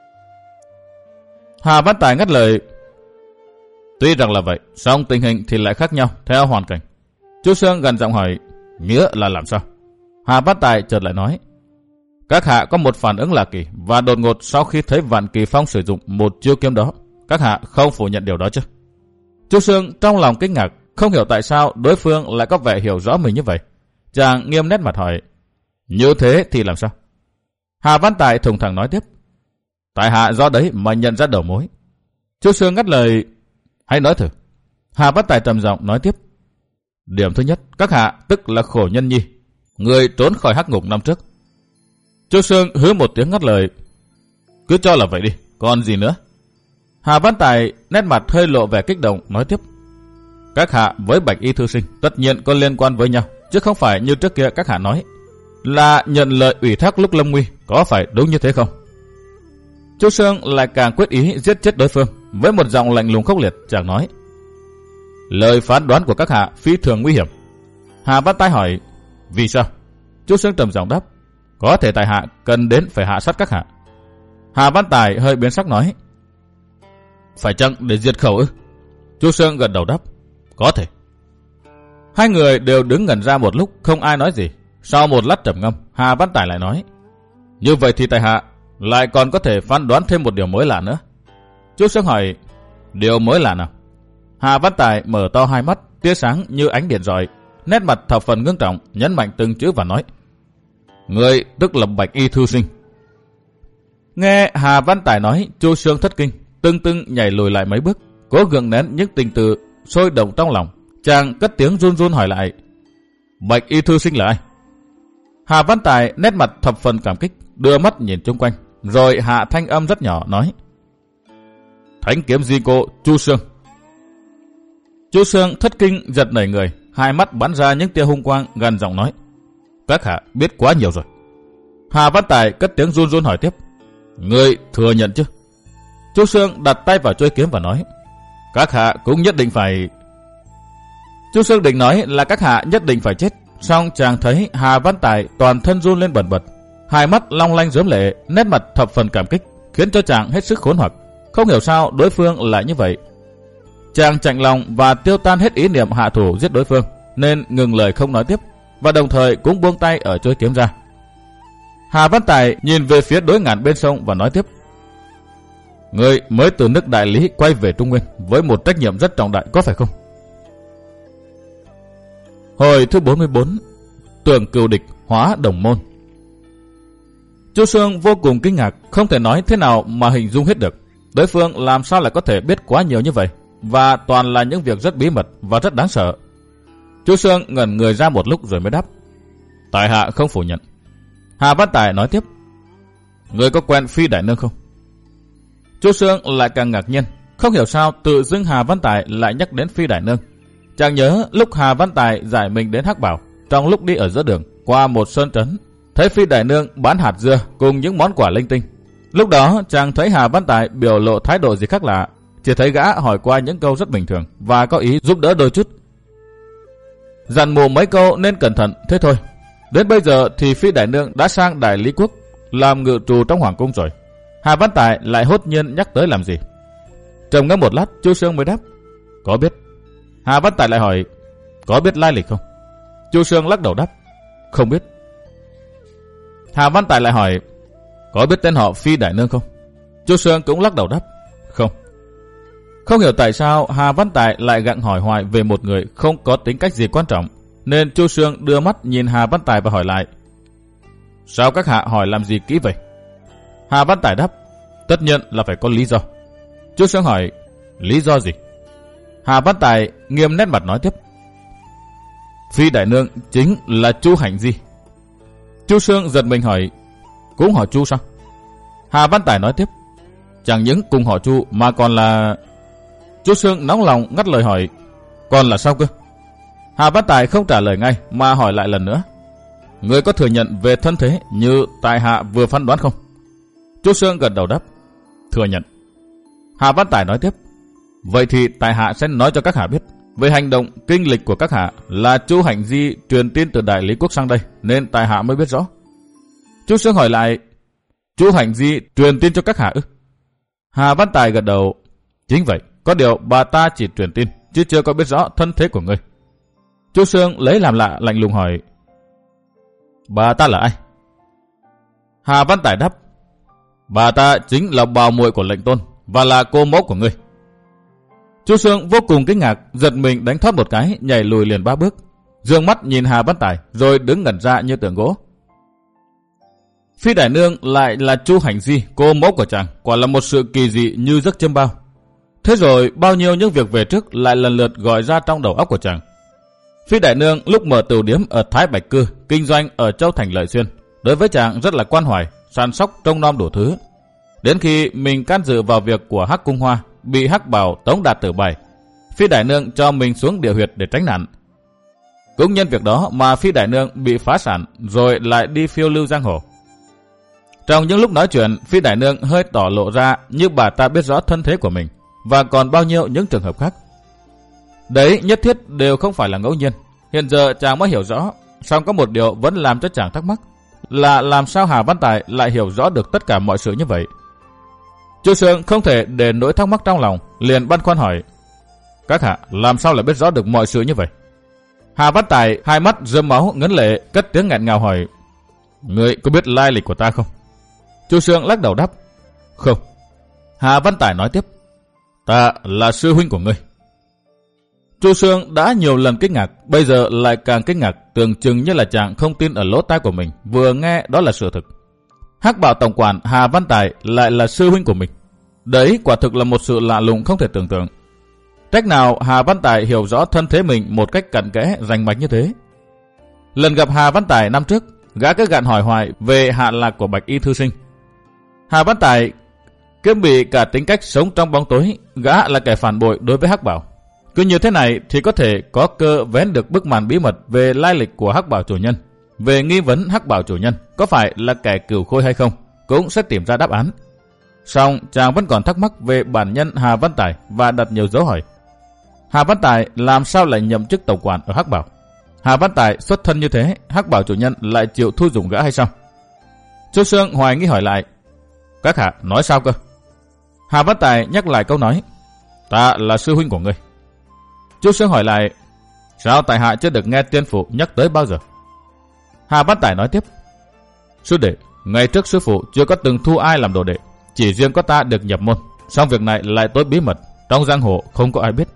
Hà Văn Tài ngắt lời. Tuy rằng là vậy, song tình hình thì lại khác nhau theo hoàn cảnh. Chu Sương gần giọng hỏi. Nghĩa là làm sao? Hà Văn Tài chợt lại nói. Các hạ có một phản ứng lạ kỳ và đột ngột sau khi thấy Vạn Kỳ Phong sử dụng một chiêu kiếm đó. Các hạ không phủ nhận điều đó chứ? Chu Sương trong lòng kinh ngạc, không hiểu tại sao đối phương lại có vẻ hiểu rõ mình như vậy. Chàng nghiêm nét mặt hỏi. Như thế thì làm sao? Hà Văn Tài thùng thẳng nói tiếp. Tại hạ do đấy mà nhận ra đầu mối. Chu Sương ngắt lời. Hãy nói thử. Hà Văn Tài trầm giọng nói tiếp. Điểm thứ nhất, các hạ tức là Khổ Nhân Nhi, người trốn khỏi hắc ngục năm trước. Chu Sương hứ một tiếng ngắt lời. Cứ cho là vậy đi, còn gì nữa? Hà Văn Tài nét mặt hơi lộ vẻ kích động nói tiếp. Các hạ với Bạch Y thư sinh tất nhiên có liên quan với nhau, chứ không phải như trước kia các hạ nói là nhận lời ủy thác lúc lâm nguy, có phải đúng như thế không? Chu Sương lại càng quyết ý giết chết đối phương, với một giọng lạnh lùng khốc liệt, chàng nói. Lời phán đoán của các hạ phi thường nguy hiểm. Hà Văn Tài hỏi. Vì sao? Chu Sương trầm giọng đáp. Có thể tại hạ cần đến phải hạ sát các hạ. Hà Văn Tài hơi biến sắc nói. Phải chăng để diệt khẩu ư? Chu Sương gật đầu đáp. Có thể. Hai người đều đứng ngẩn ra một lúc, không ai nói gì. Sau một lát trầm ngâm, Hà Văn Tài lại nói. Như vậy thì tại hạ lại còn có thể phán đoán thêm một điều mới lạ nữa. Chu Sương hỏi. Điều mới lạ nào? Hà Văn Tài mở to hai mắt, tia sáng như ánh điện rọi, nét mặt thập phần ngưng trọng, nhấn mạnh từng chữ và nói. Người tức là Bạch Y thư sinh. Nghe Hà Văn Tài nói, Chu Sương thất kinh, tưng tưng nhảy lùi lại mấy bước, cố gượng nén những tình tự sôi động trong lòng. Chàng cất tiếng run run hỏi lại. Bạch Y thư sinh là ai? Hà Văn Tài nét mặt thập phần cảm kích, đưa mắt nhìn chung quanh, rồi hạ thanh âm rất nhỏ nói. Thánh kiếm di cô Chu Sương. Chu Sương thất kinh giật nảy người, hai mắt bắn ra những tia hung quang, gần giọng nói. Các hạ biết quá nhiều rồi. Hà Văn Tài cất tiếng run run hỏi tiếp. Ngươi thừa nhận chứ? Chu Sương đặt tay vào chuôi kiếm và nói. Các hạ cũng nhất định phải... Chu Sương định nói là các hạ nhất định phải chết, song chàng thấy Hà Văn Tài toàn thân run lên bần bật, hai mắt long lanh rớm lệ, nét mặt thập phần cảm kích, khiến cho chàng hết sức khốn hoặc. Không hiểu sao đối phương lại như vậy. Chàng chạnh lòng và tiêu tan hết ý niệm hạ thủ giết đối phương, nên ngừng lời không nói tiếp, và đồng thời cũng buông tay ở chuôi kiếm ra. Hà Văn Tài nhìn về phía đối ngạn bên sông và nói tiếp. Người mới từ nước Đại Lý quay về Trung Nguyên với một trách nhiệm rất trọng đại, có phải không? Hồi thứ bốn mươi bốn. Tưởng cừu địch hóa đồng môn. Chu Sương vô cùng kinh ngạc, không thể nói thế nào mà hình dung hết được. Đối phương làm sao lại có thể biết quá nhiều như vậy, và toàn là những việc rất bí mật và rất đáng sợ. Chu Sương ngẩn người ra một lúc rồi mới đáp. Tại hạ không phủ nhận. Hà Văn Tài nói tiếp. Người có quen Phi Đại Nương không? Chu Sương lại càng ngạc nhiên, Không hiểu sao tự dưng Hà Văn Tài lại nhắc đến Phi Đại Nương. Chàng nhớ lúc Hà Văn Tài giải mình đến Hắc Bảo, trong lúc đi ở giữa đường qua một sơn trấn, thấy Phi Đại Nương bán hạt dưa cùng những món quà linh tinh. Lúc đó chàng thấy Hà Văn Tài biểu lộ thái độ gì khác lạ, chỉ thấy gã hỏi qua những câu rất bình thường và có ý giúp đỡ đôi chút. Dặn mù mấy câu nên cẩn thận thế thôi. Đến bây giờ thì Phi Đại Nương đã sang Đại Lý Quốc làm ngự trù trong hoàng cung rồi. Hà Văn Tài lại hốt nhiên nhắc tới làm gì? Trầm ngâm một lát, Chu Sương mới đáp: có biết. Hà Văn Tài lại hỏi: có biết lai lịch không? Chu Sương lắc đầu đáp: không biết. Hà Văn Tài lại hỏi: có biết tên họ Phi Đại Nương không? Chu Sương cũng lắc đầu đáp: không. Không hiểu tại sao Hà Văn Tài lại gặng hỏi hoài về một người không có tính cách gì quan trọng, nên Chu Sương đưa mắt nhìn Hà Văn Tài và hỏi lại: sao các hạ hỏi làm gì kỹ vậy? Hà Văn Tài đáp: tất nhiên là phải có lý do. Chu Sương hỏi: lý do gì? Hà Văn Tài nghiêm nét mặt nói tiếp: Phi Đại Nương chính là Chu Hạnh Di. Chu Sương giật mình hỏi: cũng họ Chu sao? Hà Văn Tài nói tiếp: chẳng những cùng họ Chu mà còn là... Chu Sương nóng lòng ngắt lời hỏi: còn là sao cơ? Hà Văn Tài không trả lời ngay mà hỏi lại lần nữa: người có thừa nhận về thân thế như tại hạ vừa phán đoán không? Chu Sương gật đầu đáp: thừa nhận. Hà Văn Tài nói tiếp: vậy thì tại hạ sẽ nói cho các hạ biết về hành động kinh lịch của các hạ là Chu Hạnh Di truyền tin từ Đại Lý Quốc sang đây, nên tại hạ mới biết rõ. Chu Sương hỏi lại: Chu Hạnh Di truyền tin cho các hạ ư? Hà Văn Tài gật đầu: chính vậy, có điều bà ta chỉ truyền tin chứ chưa có biết rõ thân thế của ngươi. Chu Sương lấy làm lạ lạnh lùng hỏi: bà ta là ai? Hà Văn Tài đáp: bà ta chính là bào muội của lệnh tôn và là cô mẫu của ngươi. Chu Sương vô cùng kinh ngạc, giật mình đánh thoát một cái, nhảy lùi liền ba bước, dương mắt nhìn Hà Văn Tài rồi đứng ngẩn ra như tượng gỗ. Phi Đại Nương lại là Chu Hạnh Di, cô mẫu của chàng, quả là một sự kỳ dị như giấc chiêm bao. Thế rồi bao nhiêu những việc về trước lại lần lượt gọi ra trong đầu óc của chàng. Phi Đại Nương lúc mở tửu điếm ở Thái Bạch Cư, kinh doanh ở Châu Thành Lợi Xuyên, đối với chàng rất là quan hoài, săn sóc trông nom đủ thứ. Đến khi mình can dự vào việc của Hắc Cung Hoa, bị Hắc Bảo tống đạt tử bài, Phi Đại Nương cho mình xuống địa huyệt để tránh nạn. Cũng nhân việc đó mà Phi Đại Nương bị phá sản rồi lại đi phiêu lưu giang hồ. Trong những lúc nói chuyện, Phi Đại Nương hơi tỏ lộ ra như bà ta biết rõ thân thế của mình và còn bao nhiêu những trường hợp khác. Đấy nhất thiết đều không phải là ngẫu nhiên. Hiện giờ chàng mới hiểu rõ, song có một điều vẫn làm cho chàng thắc mắc, là làm sao Hà Văn Tài lại hiểu rõ được tất cả mọi sự như vậy. Chu Sương không thể để nỗi thắc mắc trong lòng, liền băn khoăn hỏi: các hạ làm sao lại biết rõ được mọi sự như vậy? Hà Văn Tài hai mắt rơm máu ngấn lệ, cất tiếng nghẹn ngào hỏi: ngươi có biết lai lịch của ta không? Chu Sương lắc đầu đáp: không. Hà Văn Tài nói tiếp: ta là sư huynh của ngươi. Chu Sương đã nhiều lần kinh ngạc, bây giờ lại càng kinh ngạc, tưởng chừng như là chàng không tin ở lỗ tai của mình vừa nghe đó là sự thực. Hắc Bảo tổng quản Hà Văn Tài lại là sư huynh của mình. Đấy quả thực là một sự lạ lùng không thể tưởng tượng. Trách nào Hà Văn Tài hiểu rõ thân thế mình một cách cặn kẽ rành mạch như thế. Lần gặp Hà Văn Tài năm trước, gã cứ gạn hỏi hoài về hạ lạc của Bạch Y thư sinh. Hà Văn Tài kiêm bị cả tính cách sống trong bóng tối, gã là kẻ phản bội đối với Hắc Bảo. Cứ như thế này thì có thể có cơ vén được bức màn bí mật về lai lịch của Hắc Bảo chủ nhân, về nghi vấn Hắc Bảo chủ nhân có phải là kẻ cửu khôi hay không, cũng sẽ tìm ra đáp án. Song chàng vẫn còn thắc mắc về bản nhân Hà Văn Tài và đặt nhiều dấu hỏi. Hà Văn Tài làm sao lại nhậm chức tổng quản ở Hắc Bảo? Hà Văn Tài xuất thân như thế, Hắc Bảo chủ nhân lại chịu thu dùng gã hay sao? Chu Sương hoài nghi hỏi lại: các hạ nói sao cơ? Hà Văn Tài nhắc lại câu nói: ta là sư huynh của ngươi. Chu Sương hỏi lại: sao tại hạ chưa được nghe tiên phụ nhắc tới bao giờ? Hà Văn Tài nói tiếp: sư đệ, ngày trước sư phụ chưa có từng thu ai làm đồ đệ, chỉ riêng có ta được nhập môn, song việc này lại tối bí mật, trong giang hồ không có ai biết.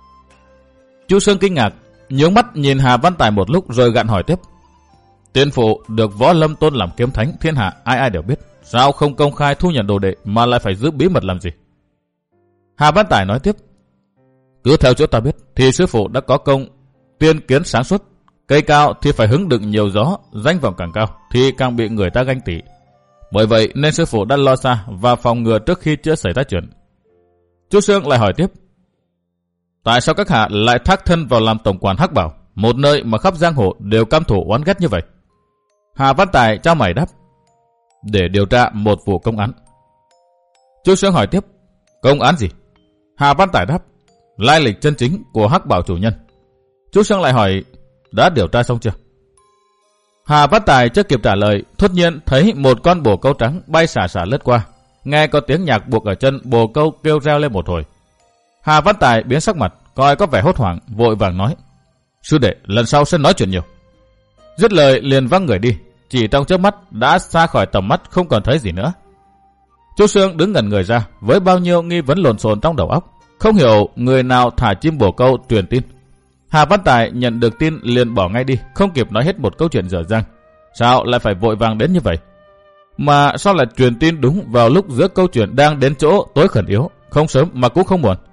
Chu Sương kinh ngạc, nhướng mắt nhìn Hà Văn Tài một lúc rồi gạn hỏi tiếp: tiên phụ được Võ Lâm tôn làm kiếm thánh, thiên hạ ai ai đều biết, sao không công khai thu nhận đồ đệ mà lại phải giữ bí mật làm gì? Hà Văn Tài nói tiếp: cứ theo chỗ ta biết thì sư phụ đã có công tiên kiến sáng suốt, cây cao thì phải hứng đựng nhiều gió, danh vọng càng cao thì càng bị người ta ganh tị. Bởi vậy nên sư phụ đã lo xa và phòng ngừa trước khi chưa xảy ra chuyện. Chu Sương lại hỏi tiếp. Tại sao các hạ lại thác thân vào làm tổng quản Hắc Bảo, một nơi mà khắp giang hồ đều căm thù oán ghét như vậy? Hà Văn Tài trao mày đáp. Để điều tra một vụ công án. Chu Sương hỏi tiếp. Công án gì? Hà Văn Tài đáp. Lai lịch chân chính của Hắc Bảo chủ nhân. Chu Sương lại hỏi. Đã điều tra xong chưa? Hà Văn Tài chưa kịp trả lời, thốt nhiên thấy một con bồ câu trắng bay xả xả lướt qua. Nghe có tiếng nhạc buộc ở chân bồ câu kêu reo lên một hồi. Hà Văn Tài biến sắc mặt, coi có vẻ hốt hoảng, vội vàng nói. Sư đệ, lần sau sẽ nói chuyện nhiều. Dứt lời liền văng người đi, chỉ trong chớp mắt đã xa khỏi tầm mắt, không còn thấy gì nữa. Chu Sương đứng ngẩn người ra, với bao nhiêu nghi vấn lộn xộn trong đầu óc, không hiểu người nào thả chim bồ câu truyền tin. Hà Văn Tài nhận được tin liền bỏ ngay đi, không kịp nói hết một câu chuyện dở dang. Sao lại phải vội vàng đến như vậy? Mà sao lại truyền tin đúng vào lúc giữa câu chuyện đang đến chỗ tối khẩn yếu, không sớm mà cũng không muộn?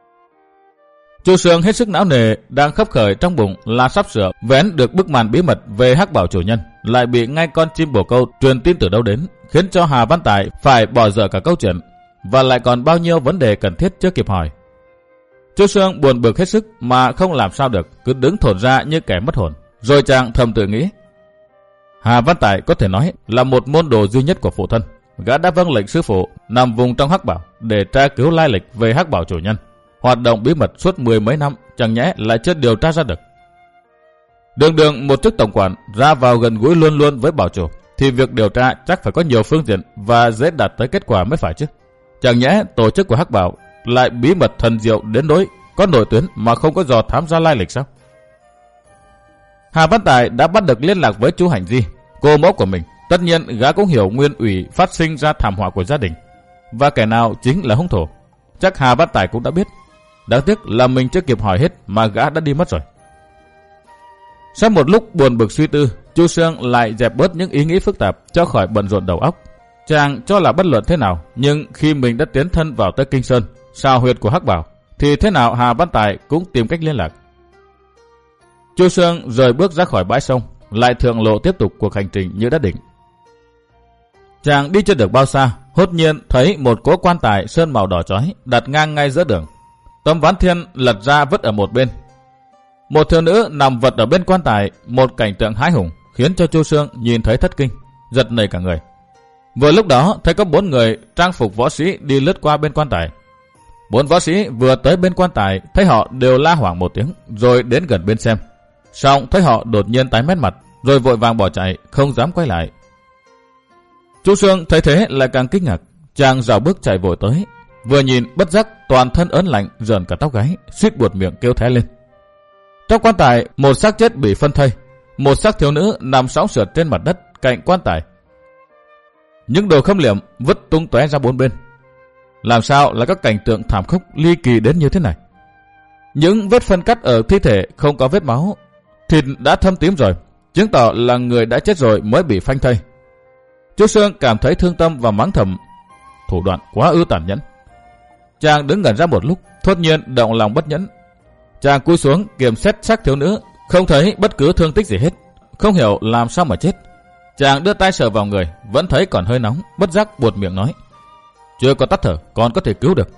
Chu Sương hết sức não nề, đang khấp khởi trong bụng là sắp sửa vén được bức màn bí mật về Hắc Bảo chủ nhân, lại bị ngay con chim bồ câu truyền tin từ đâu đến, khiến cho Hà Văn Tài phải bỏ dở cả câu chuyện, và lại còn bao nhiêu vấn đề cần thiết chưa kịp hỏi. Chu Sương buồn bực hết sức mà không làm sao được, cứ đứng thổn ra như kẻ mất hồn. Rồi chàng thầm tự nghĩ. Hà Văn Tài có thể nói là một môn đồ duy nhất của phụ thân. Gã đã vâng lệnh sư phụ nằm vùng trong Hắc Bảo để tra cứu lai lịch về Hắc Bảo chủ nhân. Hoạt động bí mật suốt mười mấy năm, chẳng nhẽ lại chưa điều tra ra được. Đường đường một chức tổng quản ra vào gần gũi luôn luôn với bảo chủ, thì việc điều tra chắc phải có nhiều phương diện và dễ đạt tới kết quả mới phải chứ. Chẳng nhẽ tổ chức của Hắc Bảo lại bí mật thần diệu đến nỗi có nội tuyến mà không có dò thám ra lai lịch sao? Hà Văn Tài đã bắt được liên lạc với chú Hành Di, cô mẫu của mình. Tất nhiên gã cũng hiểu nguyên ủy phát sinh ra thảm họa của gia đình, và kẻ nào chính là hung thủ. Chắc Hà Văn Tài cũng đã biết. Đáng tiếc là mình chưa kịp hỏi hết mà gã đã đi mất rồi. Sau một lúc buồn bực suy tư, Chu Sương lại dẹp bớt những ý nghĩ phức tạp cho khỏi bận rộn đầu óc. Chàng cho là bất luận thế nào, nhưng khi mình đã tiến thân vào tới Kinh Sơn, sao huyệt của Hắc Bảo, thì thế nào Hà Văn Tài cũng tìm cách liên lạc. Chu Sương rời bước ra khỏi bãi sông, lại thượng lộ tiếp tục cuộc hành trình như đã định. Chàng đi chưa được bao xa, hốt nhiên thấy một cỗ quan tài sơn màu đỏ chói đặt ngang ngay giữa đường. Tấm ván thiên lật ra vứt ở một bên. Một thiếu nữ nằm vật ở bên quan tài, một cảnh tượng hãi hùng khiến cho Chu Sương nhìn thấy thất kinh, giật nảy cả người. Vừa lúc đó thấy có bốn người trang phục võ sĩ đi lướt qua bên quan tài. Bốn võ sĩ vừa tới bên quan tài, thấy họ đều la hoảng một tiếng, rồi đến gần bên xem. Xong thấy họ đột nhiên tái mét mặt, rồi vội vàng bỏ chạy, không dám quay lại. Chu Sương thấy thế lại càng kinh ngạc, chàng rảo bước chạy vội tới. Vừa nhìn bất giác toàn thân ớn lạnh, rợn cả tóc gáy, suýt buột miệng kêu thé lên. Trong quan tài, một xác chết bị phân thây, một xác thiếu nữ nằm sóng sượt trên mặt đất cạnh quan tài. Những đồ khâm liệm vứt tung tóe ra bốn bên. Làm sao là các cảnh tượng thảm khốc ly kỳ đến như thế này? Những vết phân cắt ở thi thể không có vết máu, thịt đã thâm tím rồi, chứng tỏ là người đã chết rồi mới bị phanh thây. Chu Sương cảm thấy thương tâm và mắng thầm, thủ đoạn quá ư tàn nhẫn. Chàng đứng ngẩn ra một lúc, thốt nhiên động lòng bất nhẫn. Chàng cúi xuống kiểm xét xác thiếu nữ, không thấy bất cứ thương tích gì hết, không hiểu làm sao mà chết. Chàng đưa tay sờ vào người, vẫn thấy còn hơi nóng, bất giác buột miệng nói, chưa có tắt thở, còn có thể cứu được.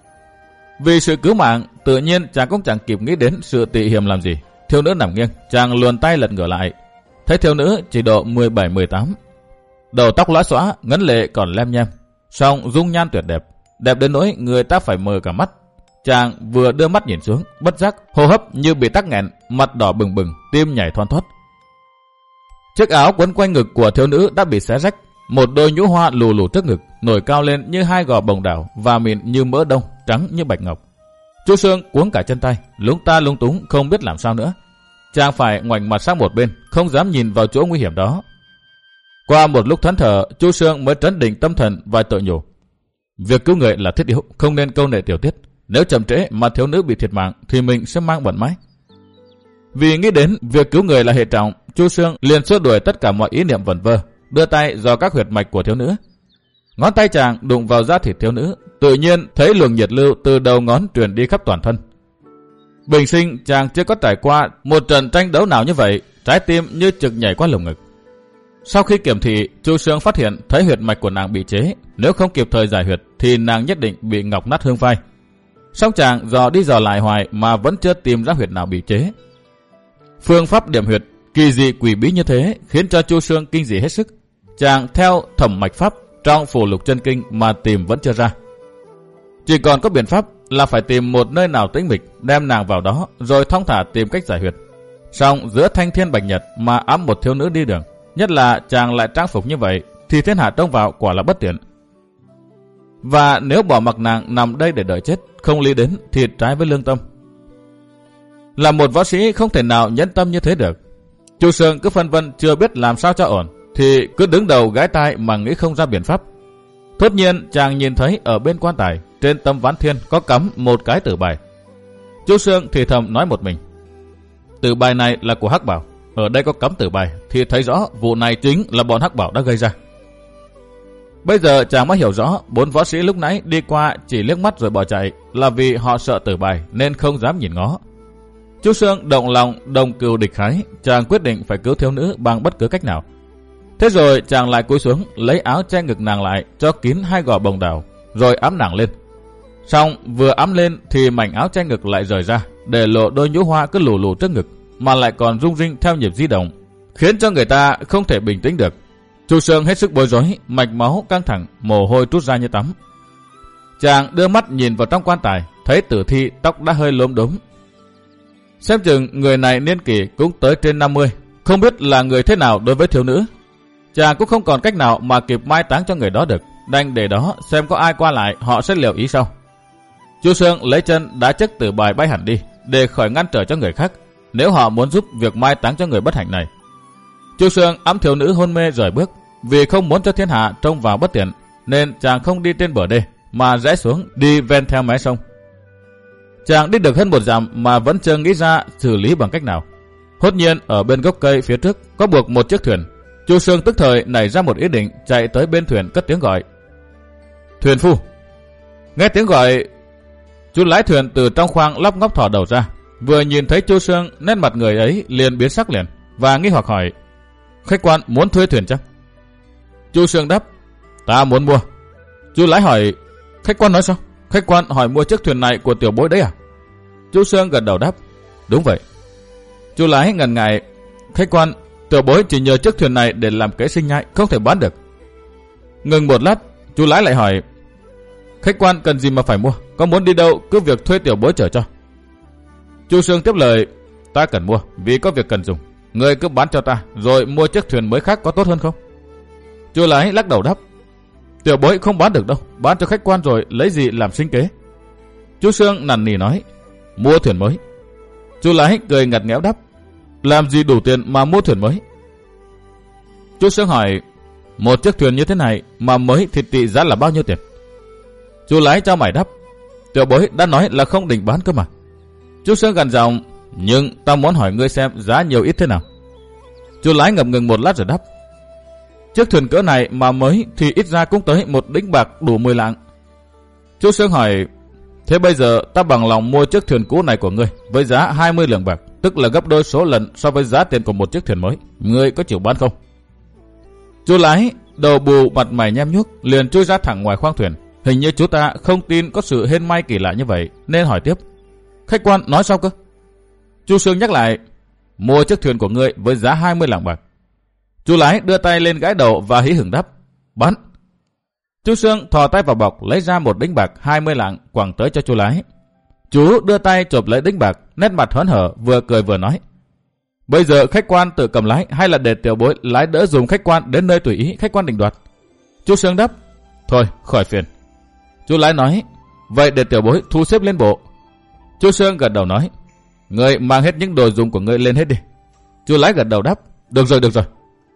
Vì sự cứu mạng, tự nhiên chàng cũng chẳng kịp nghĩ đến sự tị hiềm làm gì. Thiếu nữ nằm nghiêng, chàng luồn tay lật ngửa lại, thấy thiếu nữ chỉ độ mười bảy mười tám, đầu tóc lóa xóa, ngấn lệ còn lem nhem, song dung nhan tuyệt đẹp, đẹp đến nỗi người ta phải mờ cả mắt. Chàng vừa đưa mắt nhìn xuống, bất giác hô hấp như bị tắc nghẹn, mặt đỏ bừng bừng, tim nhảy thoăn thoắt. Chiếc áo quấn quanh ngực của thiếu nữ đã bị xé rách, một đôi nhũ hoa lù lù trước ngực nổi cao lên như hai gò bồng đảo và mịn như mỡ đông, trắng như bạch ngọc. Chu Sương cuống cả chân tay, lúng ta lúng túng không biết làm sao nữa. Chàng phải ngoảnh mặt sang một bên, không dám nhìn vào chỗ nguy hiểm đó. Qua một lúc thẫn thờ, Chu Sương mới trấn định tâm thần và tự nhủ, việc cứu người là thiết yếu, không nên câu nệ tiểu tiết. Nếu chậm trễ mà thiếu nữ bị thiệt mạng thì mình sẽ mang bận mãi. Vì nghĩ đến việc cứu người là hệ trọng, Chu Sương liền xua đuổi tất cả mọi ý niệm vẩn vơ, đưa tay dò các huyệt mạch của thiếu nữ. Ngón tay chàng đụng vào da thịt thiếu nữ, tự nhiên thấy luồng nhiệt lưu từ đầu ngón truyền đi khắp toàn thân. Bình sinh chàng chưa có trải qua một trận tranh đấu nào như vậy, trái tim như trực nhảy qua lồng ngực. Sau khi kiểm thị, Chu Sương phát hiện thấy huyệt mạch của nàng bị chế, nếu không kịp thời giải huyệt thì nàng nhất định bị ngọc nát hương phai. Song chàng dò đi dò lại hoài mà vẫn chưa tìm ra huyệt nào bị chế. Phương pháp điểm huyệt kỳ dị quỷ bí như thế khiến cho Chu Xương kinh dị hết sức. Chàng theo thẩm mạch pháp trong phù lục chân kinh mà tìm vẫn chưa ra. Chỉ còn có biện pháp là phải tìm một nơi nào tĩnh mịch, đem nàng vào đó rồi thong thả tìm cách giải huyệt. Song giữa thanh thiên bạch nhật mà ẵm một thiếu nữ đi đường, nhất là chàng lại trang phục như vậy, thì thiên hạ trông vào quả là bất tiện. Và nếu bỏ mặc nàng nằm đây để đợi chết, không lý đến thì trái với lương tâm. Là một võ sĩ không thể nào nhẫn tâm như thế được. Chu Xương cứ phân vân chưa biết làm sao cho ổn, thì cứ đứng đầu gái tai mà nghĩ không ra biện pháp. Thốt nhiên chàng nhìn thấy ở bên quan tài trên tấm ván thiên có cắm một cái tử bài. Chu Xương thì thầm nói một mình: tử bài này là của Hắc Bảo, ở đây có cắm tử bài thì thấy rõ vụ này chính là bọn Hắc Bảo đã gây ra. Bây giờ chàng mới hiểu rõ bốn võ sĩ lúc nãy đi qua chỉ liếc mắt rồi bỏ chạy là vì họ sợ tử bài nên không dám nhìn ngó. Chu Xương động lòng đồng cừu địch khái, chàng quyết định phải cứu thiếu nữ bằng bất cứ cách nào. Thế rồi chàng lại cúi xuống lấy áo che ngực nàng lại cho kín hai gò bồng đào, rồi ẵm nàng lên. Xong vừa ẵm lên thì mảnh áo che ngực lại rời ra, để lộ đôi nhũ hoa cứ lù lù trước ngực mà lại còn rung rinh theo nhịp di động, khiến cho người ta không thể bình tĩnh được. Chu Xương hết sức bối rối, mạch máu căng thẳng, mồ hôi trút ra như tắm. Chàng đưa mắt nhìn vào trong quan tài, thấy tử thi tóc đã hơi lốm đốm. Xem chừng người này niên kỷ cũng tới trên năm mươi, không biết là người thế nào đối với thiếu nữ. Chàng cũng không còn cách nào mà kịp mai táng cho người đó được, đành để đó xem có ai qua lại họ sẽ liệu ý sau. Chu Xương lấy chân đá chiếc tử bài bay hẳn đi để khỏi ngăn trở cho người khác, nếu họ muốn giúp việc mai táng cho người bất hạnh này. Chu Xương ẵm thiếu nữ hôn mê rời bước, vì không muốn cho thiên hạ trông vào bất tiện, nên chàng không đi trên bờ đê mà rẽ xuống đi ven theo mé sông. Chàng đi được hơn một dặm mà vẫn chưa nghĩ ra xử lý bằng cách nào. Hốt nhiên ở bên gốc cây phía trước có buộc một chiếc thuyền. Chu Xương tức thời nảy ra một ý định chạy tới bên thuyền cất tiếng gọi: thuyền phu. Nghe tiếng gọi, chú lái thuyền từ trong khoang lóc ngóc thò đầu ra, vừa nhìn thấy Chu Xương, nét mặt người ấy liền biến sắc liền và nghi hoặc hỏi: khách quan muốn thuê thuyền chắc? Chu Xương đáp: ta muốn mua. Chú lái hỏi: khách quan nói sao? Khách quan hỏi mua chiếc thuyền này của tiểu bối đấy à? Chu Xương gật đầu đáp: đúng vậy. Chú lái ngần ngại: khách quan, tiểu bối chỉ nhờ chiếc thuyền này để làm kế sinh nhai, không thể bán được. Ngừng một lát, chú lái lại hỏi: khách quan cần gì mà phải mua? Có muốn đi đâu cứ việc thuê tiểu bối chở cho. Chu Xương tiếp lời: ta cần mua vì có việc cần dùng, người cứ bán cho ta rồi mua chiếc thuyền mới khác có tốt hơn không? Chú lái lắc đầu đáp: tiểu bối không bán được đâu, bán cho khách quan rồi lấy gì làm sinh kế? Chu Xương nằn nỉ nói: mua thuyền mới. Chú lái cười ngặt nghẽo đáp: làm gì đủ tiền mà mua thuyền mới? Chu Xương hỏi: một chiếc thuyền như thế này mà mới thì trị giá là bao nhiêu tiền? Chú lái cho mày đáp: tiểu bối đã nói là không định bán cơ mà. Chu Xương gằn giọng: nhưng ta muốn hỏi ngươi xem giá nhiều ít thế nào. Chú lái ngập ngừng một lát rồi đáp: chiếc thuyền cỡ này mà mới thì ít ra cũng tới một đĩnh bạc đủ mười lạng. Chu Xương hỏi: thế bây giờ ta bằng lòng mua chiếc thuyền cũ này của ngươi với giá hai mươi lượng bạc, tức là gấp đôi số lần so với giá tiền của một chiếc thuyền mới, ngươi có chịu bán không? Chú lái đầu bù mặt mày nhem nhuốc liền chui ra thẳng ngoài khoang thuyền. Hình như chú ta không tin có sự hên may kỳ lạ như vậy nên hỏi tiếp: khách quan nói sao cơ? Chu Xương nhắc lại: mua chiếc thuyền của ngươi với giá hai mươi lạng bạc. Chú lái đưa tay lên gãi đầu và hí hửng đáp: bán. Chu Xương thò tay vào bọc lấy ra một đĩnh bạc hai mươi lạng quẳng tới cho chú lái. Chú đưa tay chộp lấy đĩnh bạc, nét mặt hớn hở, vừa cười vừa nói: bây giờ khách quan tự cầm lái hay là để tiểu bối lái đỡ dùng khách quan đến nơi tùy ý khách quan định đoạt? Chu Xương đáp: thôi khỏi phiền. Chú lái nói: vậy để tiểu bối thu xếp lên bộ. Chu Xương gật đầu nói: ngươi mang hết những đồ dùng của ngươi lên hết đi. Chú lái gật đầu đáp: được rồi được rồi.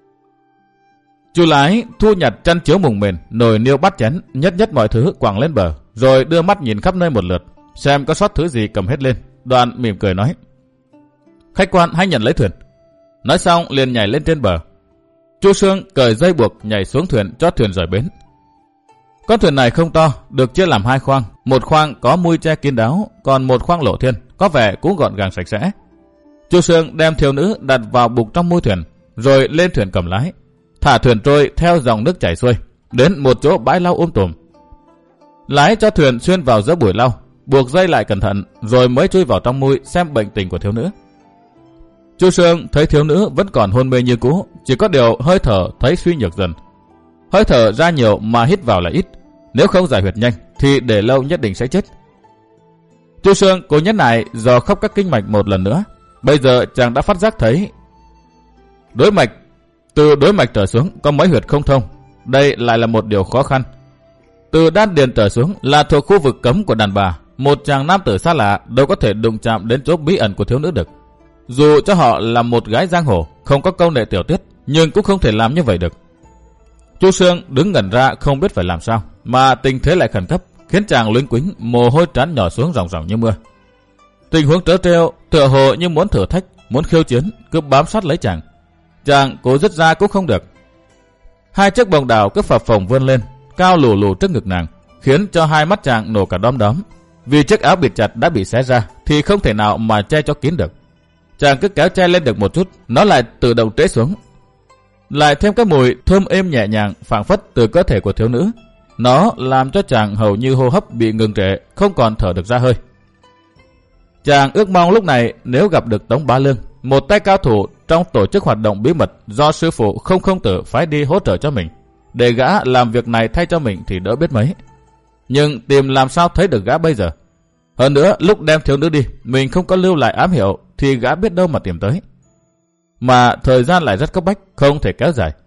Chú lái thu nhặt chăn chiếu mùng mền, nồi niêu bát chén, nhất nhất mọi thứ quẳng lên bờ, rồi đưa mắt nhìn khắp nơi một lượt, xem có sót thứ gì cầm hết lên. Đoạn mỉm cười nói: khách quan hãy nhận lấy thuyền. Nói xong liền nhảy lên trên bờ. Chu Xương cởi dây buộc nhảy xuống thuyền cho thuyền rời bến. Con thuyền này không to, được chia làm hai khoang, một khoang có mui che kín đáo, còn một khoang lộ thiên, có vẻ cũng gọn gàng sạch sẽ. Chu Xương đem thiếu nữ đặt vào bục trong mui thuyền, rồi lên thuyền cầm lái, thả thuyền trôi theo dòng nước chảy xuôi đến một chỗ bãi lau um tùm. Lái cho thuyền xuyên vào giữa bụi lau, buộc dây lại cẩn thận, rồi mới chui vào trong mui xem bệnh tình của thiếu nữ. Chu Sương thấy thiếu nữ vẫn còn hôn mê như cũ, chỉ có điều hơi thở thấy suy nhược dần. Hơi thở ra nhiều mà hít vào là ít, nếu không giải huyệt nhanh thì để lâu nhất định sẽ chết. Chu Sương cố nhẫn nại dò khắp các kinh mạch một lần nữa. Bây giờ chàng đã phát giác thấy đối mạch, từ đối mạch trở xuống có mấy huyệt không thông. Đây lại là một điều khó khăn. Từ đan điền trở xuống là thuộc khu vực cấm của đàn bà. Một chàng nam tử xa lạ đâu có thể đụng chạm đến chỗ bí ẩn của thiếu nữ được. Dù cho họ là một gái giang hồ, không có câu nệ tiểu tiết, nhưng cũng không thể làm như vậy được. Chu Sương đứng ngẩn ra không biết phải làm sao, mà tình thế lại khẩn cấp, khiến chàng luống quĩnh, mồ hôi trán nhỏ xuống ròng ròng như mưa. Tình huống trớ trêu, tựa hồ như muốn thử thách, muốn khiêu chiến, cứ bám sát lấy chàng. Chàng cố dứt ra cũng không được. Hai chiếc bồng đào cứ phập phồng vươn lên, cao lù lù trước ngực nàng, khiến cho hai mắt chàng nổ cả đom đóm. Vì chiếc áo bịt chặt đã bị xé ra, thì không thể nào mà che cho kín được. Chàng cứ kéo che lên được một chút, nó lại tự động trễ xuống. Lại thêm cái mùi thơm êm nhẹ nhàng phảng phất từ cơ thể của thiếu nữ. Nó làm cho chàng hầu như hô hấp bị ngừng trệ, không còn thở được ra hơi. Chàng ước mong lúc này nếu gặp được Tống Bá Lương, một tay cao thủ trong tổ chức hoạt động bí mật do sư phụ Không Không Tử phái đi hỗ trợ cho mình, để gã làm việc này thay cho mình thì đỡ biết mấy. Nhưng tìm làm sao thấy được gã bây giờ? Hơn nữa, lúc đem thiếu nữ đi, mình không có lưu lại ám hiệu thì gã biết đâu mà tìm tới. Mà thời gian lại rất cấp bách, không thể kéo dài.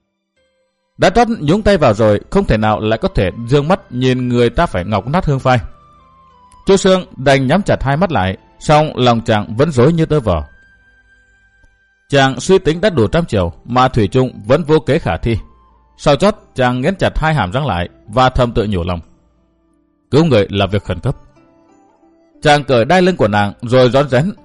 Đã trót nhúng tay vào rồi, không thể nào lại có thể dương mắt nhìn người ta phải ngọc nát hương phai. Chu Sương đành nhắm chặt hai mắt lại, song lòng chàng vẫn rối như tơ vò. Chàng suy tính đã đủ trăm chiều mà thủy chung vẫn vô kế khả thi. Sau chót chàng nghiến chặt hai hàm răng lại và thầm tự nhủ lòng. Cứu người là việc khẩn cấp. Chàng cởi đai lưng của nàng rồi rón rén.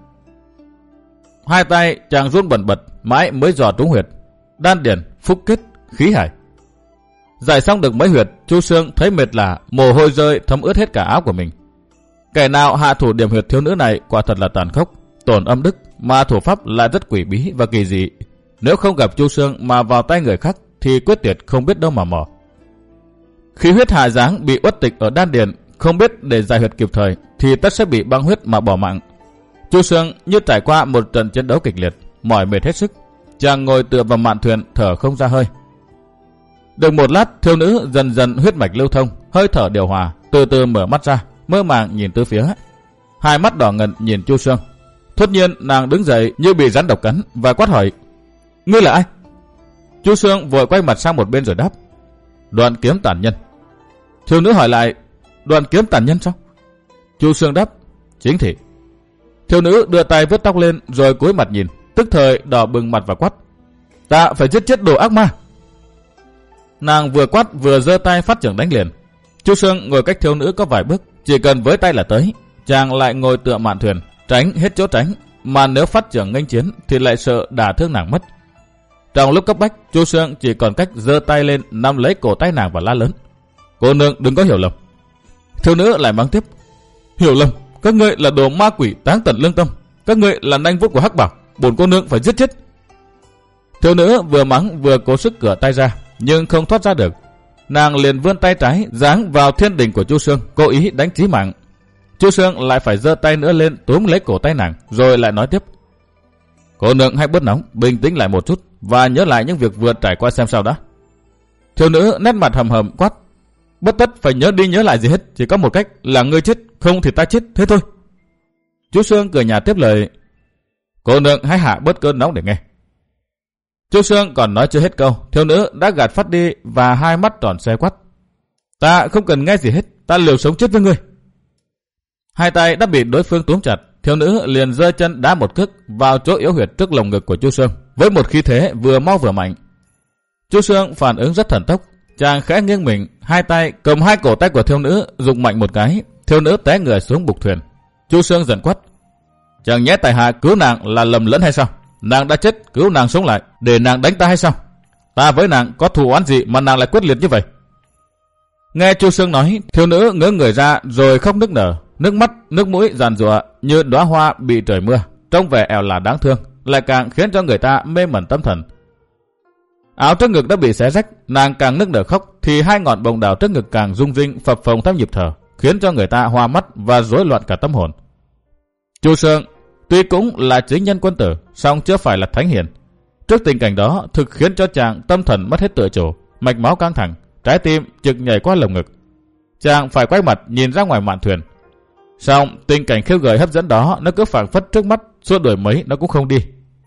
Hai tay chàng run bần bật mãi mới dò trúng huyệt đan điền, phúc kết, khí hải. Giải xong được mấy huyệt, Chu Sương thấy mệt lả, mồ hôi rơi thấm ướt hết cả áo của mình. Kẻ nào hạ thủ điểm huyệt thiếu nữ này quả thật là tàn khốc, tổn âm đức, mà thủ pháp lại rất quỷ bí và kỳ dị. Nếu không gặp Chu Sương mà vào tay người khác thì quyết tuyệt không biết đâu mà mò. Khí huyết hạ dáng bị uất tịch ở đan điền, không biết để giải huyệt kịp thời thì tất sẽ bị băng huyết mà bỏ mạng. Chu Sương như trải qua một trận chiến đấu kịch liệt, mỏi mệt hết sức. Chàng ngồi tựa vào mạn thuyền thở không ra hơi. Được một lát, thiếu nữ dần dần huyết mạch lưu thông, hơi thở điều hòa, từ từ mở mắt ra, mơ màng nhìn từ phía. Hai mắt đỏ ngần nhìn Chu Sương.突nhiên nàng đứng dậy như bị rắn độc cắn và quát hỏi: Ngươi là ai? Chu Sương vội quay mặt sang một bên rồi đáp: Đoạn Kiếm tàn nhân. Thiếu nữ hỏi lại: Đoạn Kiếm tàn nhân sao? Chu Sương đáp: Chính thị. Thiếu nữ đưa tay vớt tóc lên rồi cúi mặt nhìn, tức thời đỏ bừng mặt và quát: Ta phải giết chết đồ ác ma. Nàng vừa quát vừa giơ tay phát chưởng đánh liền. Chu Sương ngồi cách thiếu nữ có vài bước, chỉ cần với tay là tới. Chàng lại ngồi tựa mạn thuyền, tránh hết chỗ tránh, mà nếu phát chưởng nghênh chiến thì lại sợ đả thương nàng mất. Trong lúc cấp bách, Chu Sương chỉ còn cách giơ tay lên nắm lấy cổ tay nàng và la lớn: Cô nương đừng có hiểu lầm. Thiếu nữ lại mắng tiếp: Hiểu lầm? Các ngươi là đồ ma quỷ táng tận lương tâm, các ngươi là nanh vuốt của Hắc Bảo, bổn cô nương phải giết chết. Thiếu nữ vừa mắng vừa cố sức cửa tay ra, nhưng không thoát ra được. Nàng liền vươn tay trái giáng vào thiên đình của Chu Sương, cố ý đánh chí mạng. Chu Sương lại phải giơ tay nữa lên túm lấy cổ tay nàng, rồi lại nói tiếp: Cô nương hãy bớt nóng, bình tĩnh lại một chút và nhớ lại những việc vừa trải qua xem sao đã. Thiếu nữ nét mặt hầm hầm quát: Bất tất phải nhớ đi nhớ lại gì hết, chỉ có một cách là ngươi chết, không thì ta chết, thế thôi. Chu Sương cười nhạt tiếp lời: Cô nương hãy hạ bớt cơn nóng để nghe. Chu Sương còn nói chưa hết câu, thiếu nữ đã gạt phát đi và hai mắt tròn xoe quát: Ta không cần nghe gì hết, ta liều sống chết với ngươi. Hai tay đã bị đối phương túm chặt, thiếu nữ liền giơ chân đá một cước vào chỗ yếu huyệt trước lồng ngực của Chu Sương với một khí thế vừa mau vừa mạnh. Chu Sương phản ứng rất thần tốc, chàng khẽ nghiêng mình, hai tay cầm hai cổ tay của thiếu nữ, dùng mạnh một cái, thiếu nữ té người xuống bục thuyền. Chu Sương giận quát: Chẳng nhẽ tại hạ cứu nàng là lầm lẫn hay sao? Nàng đã chết, cứu nàng sống lại để nàng đánh ta hay sao? Ta với nàng có thù oán gì mà nàng lại quyết liệt như vậy? Nghe Chu Sương nói, thiếu nữ ngớ người ra rồi khóc nức nở, nước mắt, nước mũi giàn giụa như đóa hoa bị trời mưa, trông vẻ ẻo là đáng thương, lại càng khiến cho người ta mê mẩn tâm thần. Áo trước ngực đã bị xé rách, nàng càng nức nở khóc thì hai ngọn bồng đào trước ngực càng rung rinh phập phồng theo nhịp thở, khiến cho người ta hoa mắt và rối loạn cả tâm hồn. Chu Sương tuy cũng là chính nhân quân tử, song chưa phải là thánh hiền. Trước tình cảnh đó thực khiến cho chàng tâm thần mất hết tự chủ, mạch máu căng thẳng, trái tim trực nhảy qua lồng ngực. Chàng phải quay mặt nhìn ra ngoài mạn thuyền. Song tình cảnh khiêu gợi hấp dẫn đó nó cứ phảng phất trước mắt, suốt đuổi mấy nó cũng không đi.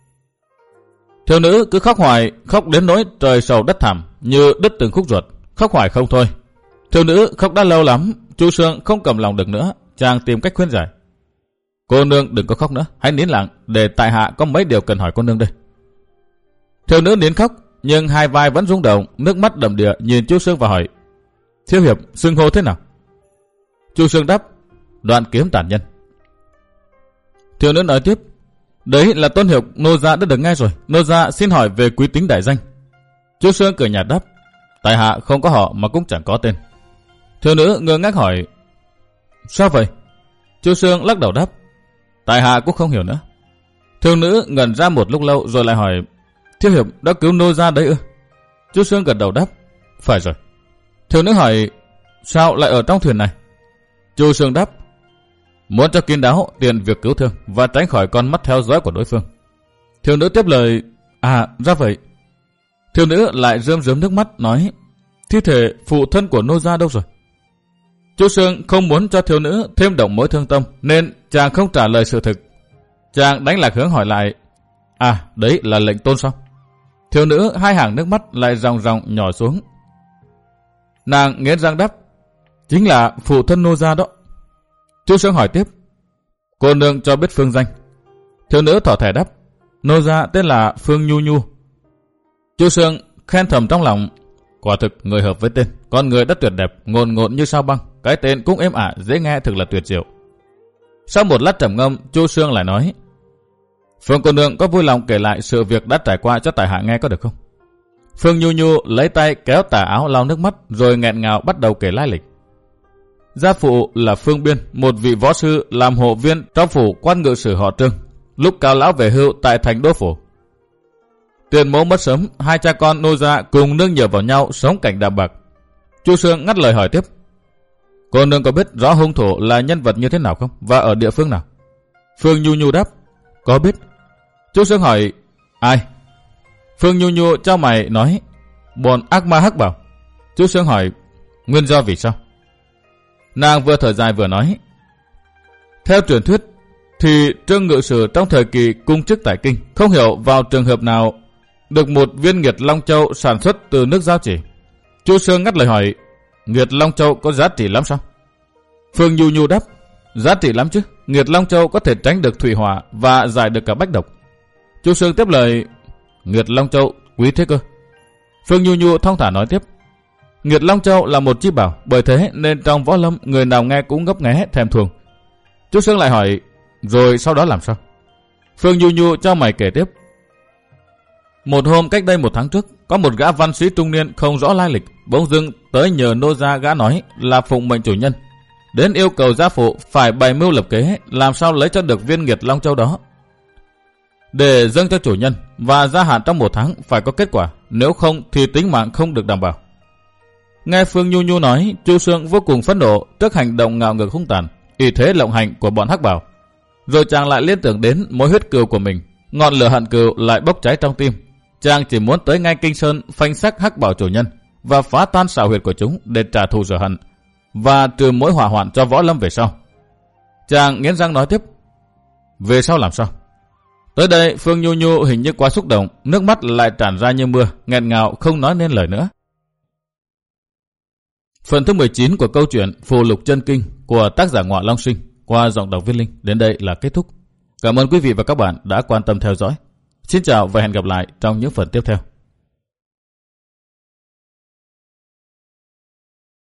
Thiếu nữ cứ khóc hoài, khóc đến nỗi trời sầu đất thảm, như đứt từng khúc ruột, khóc hoài không thôi. Thiếu nữ khóc đã lâu lắm, Chu Sương không cầm lòng được nữa, chàng tìm cách khuyên giải. Cô nương đừng có khóc nữa, hãy nín lặng, để tại hạ có mấy điều cần hỏi cô nương đây. Thiếu nữ nín khóc, nhưng hai vai vẫn rung động, nước mắt đầm đìa nhìn Chu Sương và hỏi: Thiếu hiệp xưng hô thế nào? Chu Sương đáp: Đoạn kiếm tản nhân. Thiếu nữ nói tiếp: Đấy là tôn hiệu nô gia đã được nghe rồi, nô gia xin hỏi về quý tính đại danh. Chu Sương cười nhạt đáp: Tại hạ không có họ mà cũng chẳng có tên. Thiếu nữ ngơ ngác hỏi: Sao vậy? Chu Sương lắc đầu đáp: Tại hạ cũng không hiểu nữa. Thiếu nữ ngẩn ra một lúc lâu rồi lại hỏi: Thiếu hiệp đã cứu nô gia đấy ư? Chu Sương gật đầu đáp: Phải rồi. Thiếu nữ hỏi: Sao lại ở trong thuyền này? Chu Sương đáp: Muốn cho kín đáo tiền việc cứu thương và tránh khỏi con mắt theo dõi của đối phương. Thiếu nữ tiếp lời: À ra vậy. Thiếu nữ lại rơm rớm nước mắt nói: Thi thể phụ thân của nô gia đâu rồi? Chu Sương không muốn cho thiếu nữ thêm động mối thương tâm nên chàng không trả lời sự thực. Chàng đánh lạc hướng hỏi lại: À đấy là lệnh tôn sao? Thiếu nữ hai hàng nước mắt lại ròng ròng nhỏ xuống. Nàng nghiến răng đáp: Chính là phụ thân nô gia đó. Chu Sương hỏi tiếp: Cô nương cho biết phương danh? Thiếu nữ thỏ thẻ đáp: Nô gia tên là Phương Nhu Nhu. Chu Sương khen thầm trong lòng: Quả thực người hợp với tên, con người rất tuyệt đẹp, ngồn ngộn như sao băng, cái tên cũng êm ả, dễ nghe, thực là tuyệt diệu. Sau một lát trầm ngâm, Chu Sương lại nói: Phương cô nương có vui lòng kể lại sự việc đã trải qua cho tại hạ nghe có được không? Phương Nhu Nhu lấy tay kéo tà áo lau nước mắt rồi nghẹn ngào bắt đầu kể lai lịch. Gia phụ là Phương Biên, một vị võ sư làm hộ viên trong phủ quan ngự sử họ Trương, lúc cao lão về hưu tại thành đô phủ. Tiền mẫu mất sớm, hai cha con nô gia cùng nương nhờ vào nhau sống cảnh đạm bạc. Chu Sương ngắt lời hỏi tiếp: Cô nương có biết rõ hung thủ là nhân vật như thế nào không, và ở địa phương nào? Phương Nhu Nhu đáp: Có biết. Chu Sương hỏi: Ai? Phương Nhu Nhu trao mày nói: Bọn ác ma Hắc Bảo. Chu Sương hỏi: Nguyên do vì sao? Nàng vừa thở dài vừa nói: Theo truyền thuyết thì Trương ngự sử trong thời kỳ cung chức tại kinh không hiểu vào trường hợp nào được một viên nghiệt Long Châu sản xuất từ nước Giao Chỉ. Chu Sương ngắt lời hỏi: Nghiệt Long Châu có giá trị lắm sao? Phương Nhu Nhu đáp: Giá trị lắm chứ, nghiệt Long Châu có thể tránh được thủy hỏa và giải được cả bách độc. Chu Sương tiếp lời: Nghiệt Long Châu quý thế cơ? Phương Nhu Nhu thong thả nói tiếp: Nghiệt Long Châu là một chi bảo, bởi thế nên trong võ lâm người nào nghe cũng ngấp nghé thèm thuồng. Chu Sương lại hỏi: Rồi sau đó làm sao? Phương Nhu Nhu cho mày kể tiếp: Một hôm cách đây một tháng trước, có một gã văn sĩ trung niên không rõ lai lịch bỗng dưng tới nhờ nô gia gã nói là phụng mệnh chủ nhân, đến yêu cầu gia phụ phải bày mưu lập kế làm sao lấy cho được viên nghiệt Long Châu đó để dâng cho chủ nhân, và gia hạn trong một tháng phải có kết quả, nếu không thì tính mạng không được đảm bảo. Nghe Phương Nhu Nhu nói, Chu Sương vô cùng phẫn nộ trước hành động ngạo ngược hung tàn, ý thế lộng hành của bọn Hắc Bảo. Rồi chàng lại liên tưởng đến mối huyết cừu của mình, ngọn lửa hận cừu lại bốc cháy trong tim. Chàng chỉ muốn tới ngay Kinh Sơn phanh xác Hắc Bảo chủ nhân và phá tan xảo huyệt của chúng để trả thù rửa hận và trừ mối hỏa hoạn cho võ lâm về sau. Chàng nghiến răng nói tiếp: Về sau làm sao? Tới đây Phương Nhu Nhu hình như quá xúc động, nước mắt lại tràn ra như mưa, nghẹn ngào không nói nên lời nữa. Phần thứ mười chín của câu chuyện Phù Lục Chân Kinh của tác giả Ngọa Long Sinh qua giọng đọc Viết Linh đến đây là kết thúc. Cảm ơn quý vị và các bạn đã quan tâm theo dõi. Xin chào và hẹn gặp lại trong những phần tiếp theo.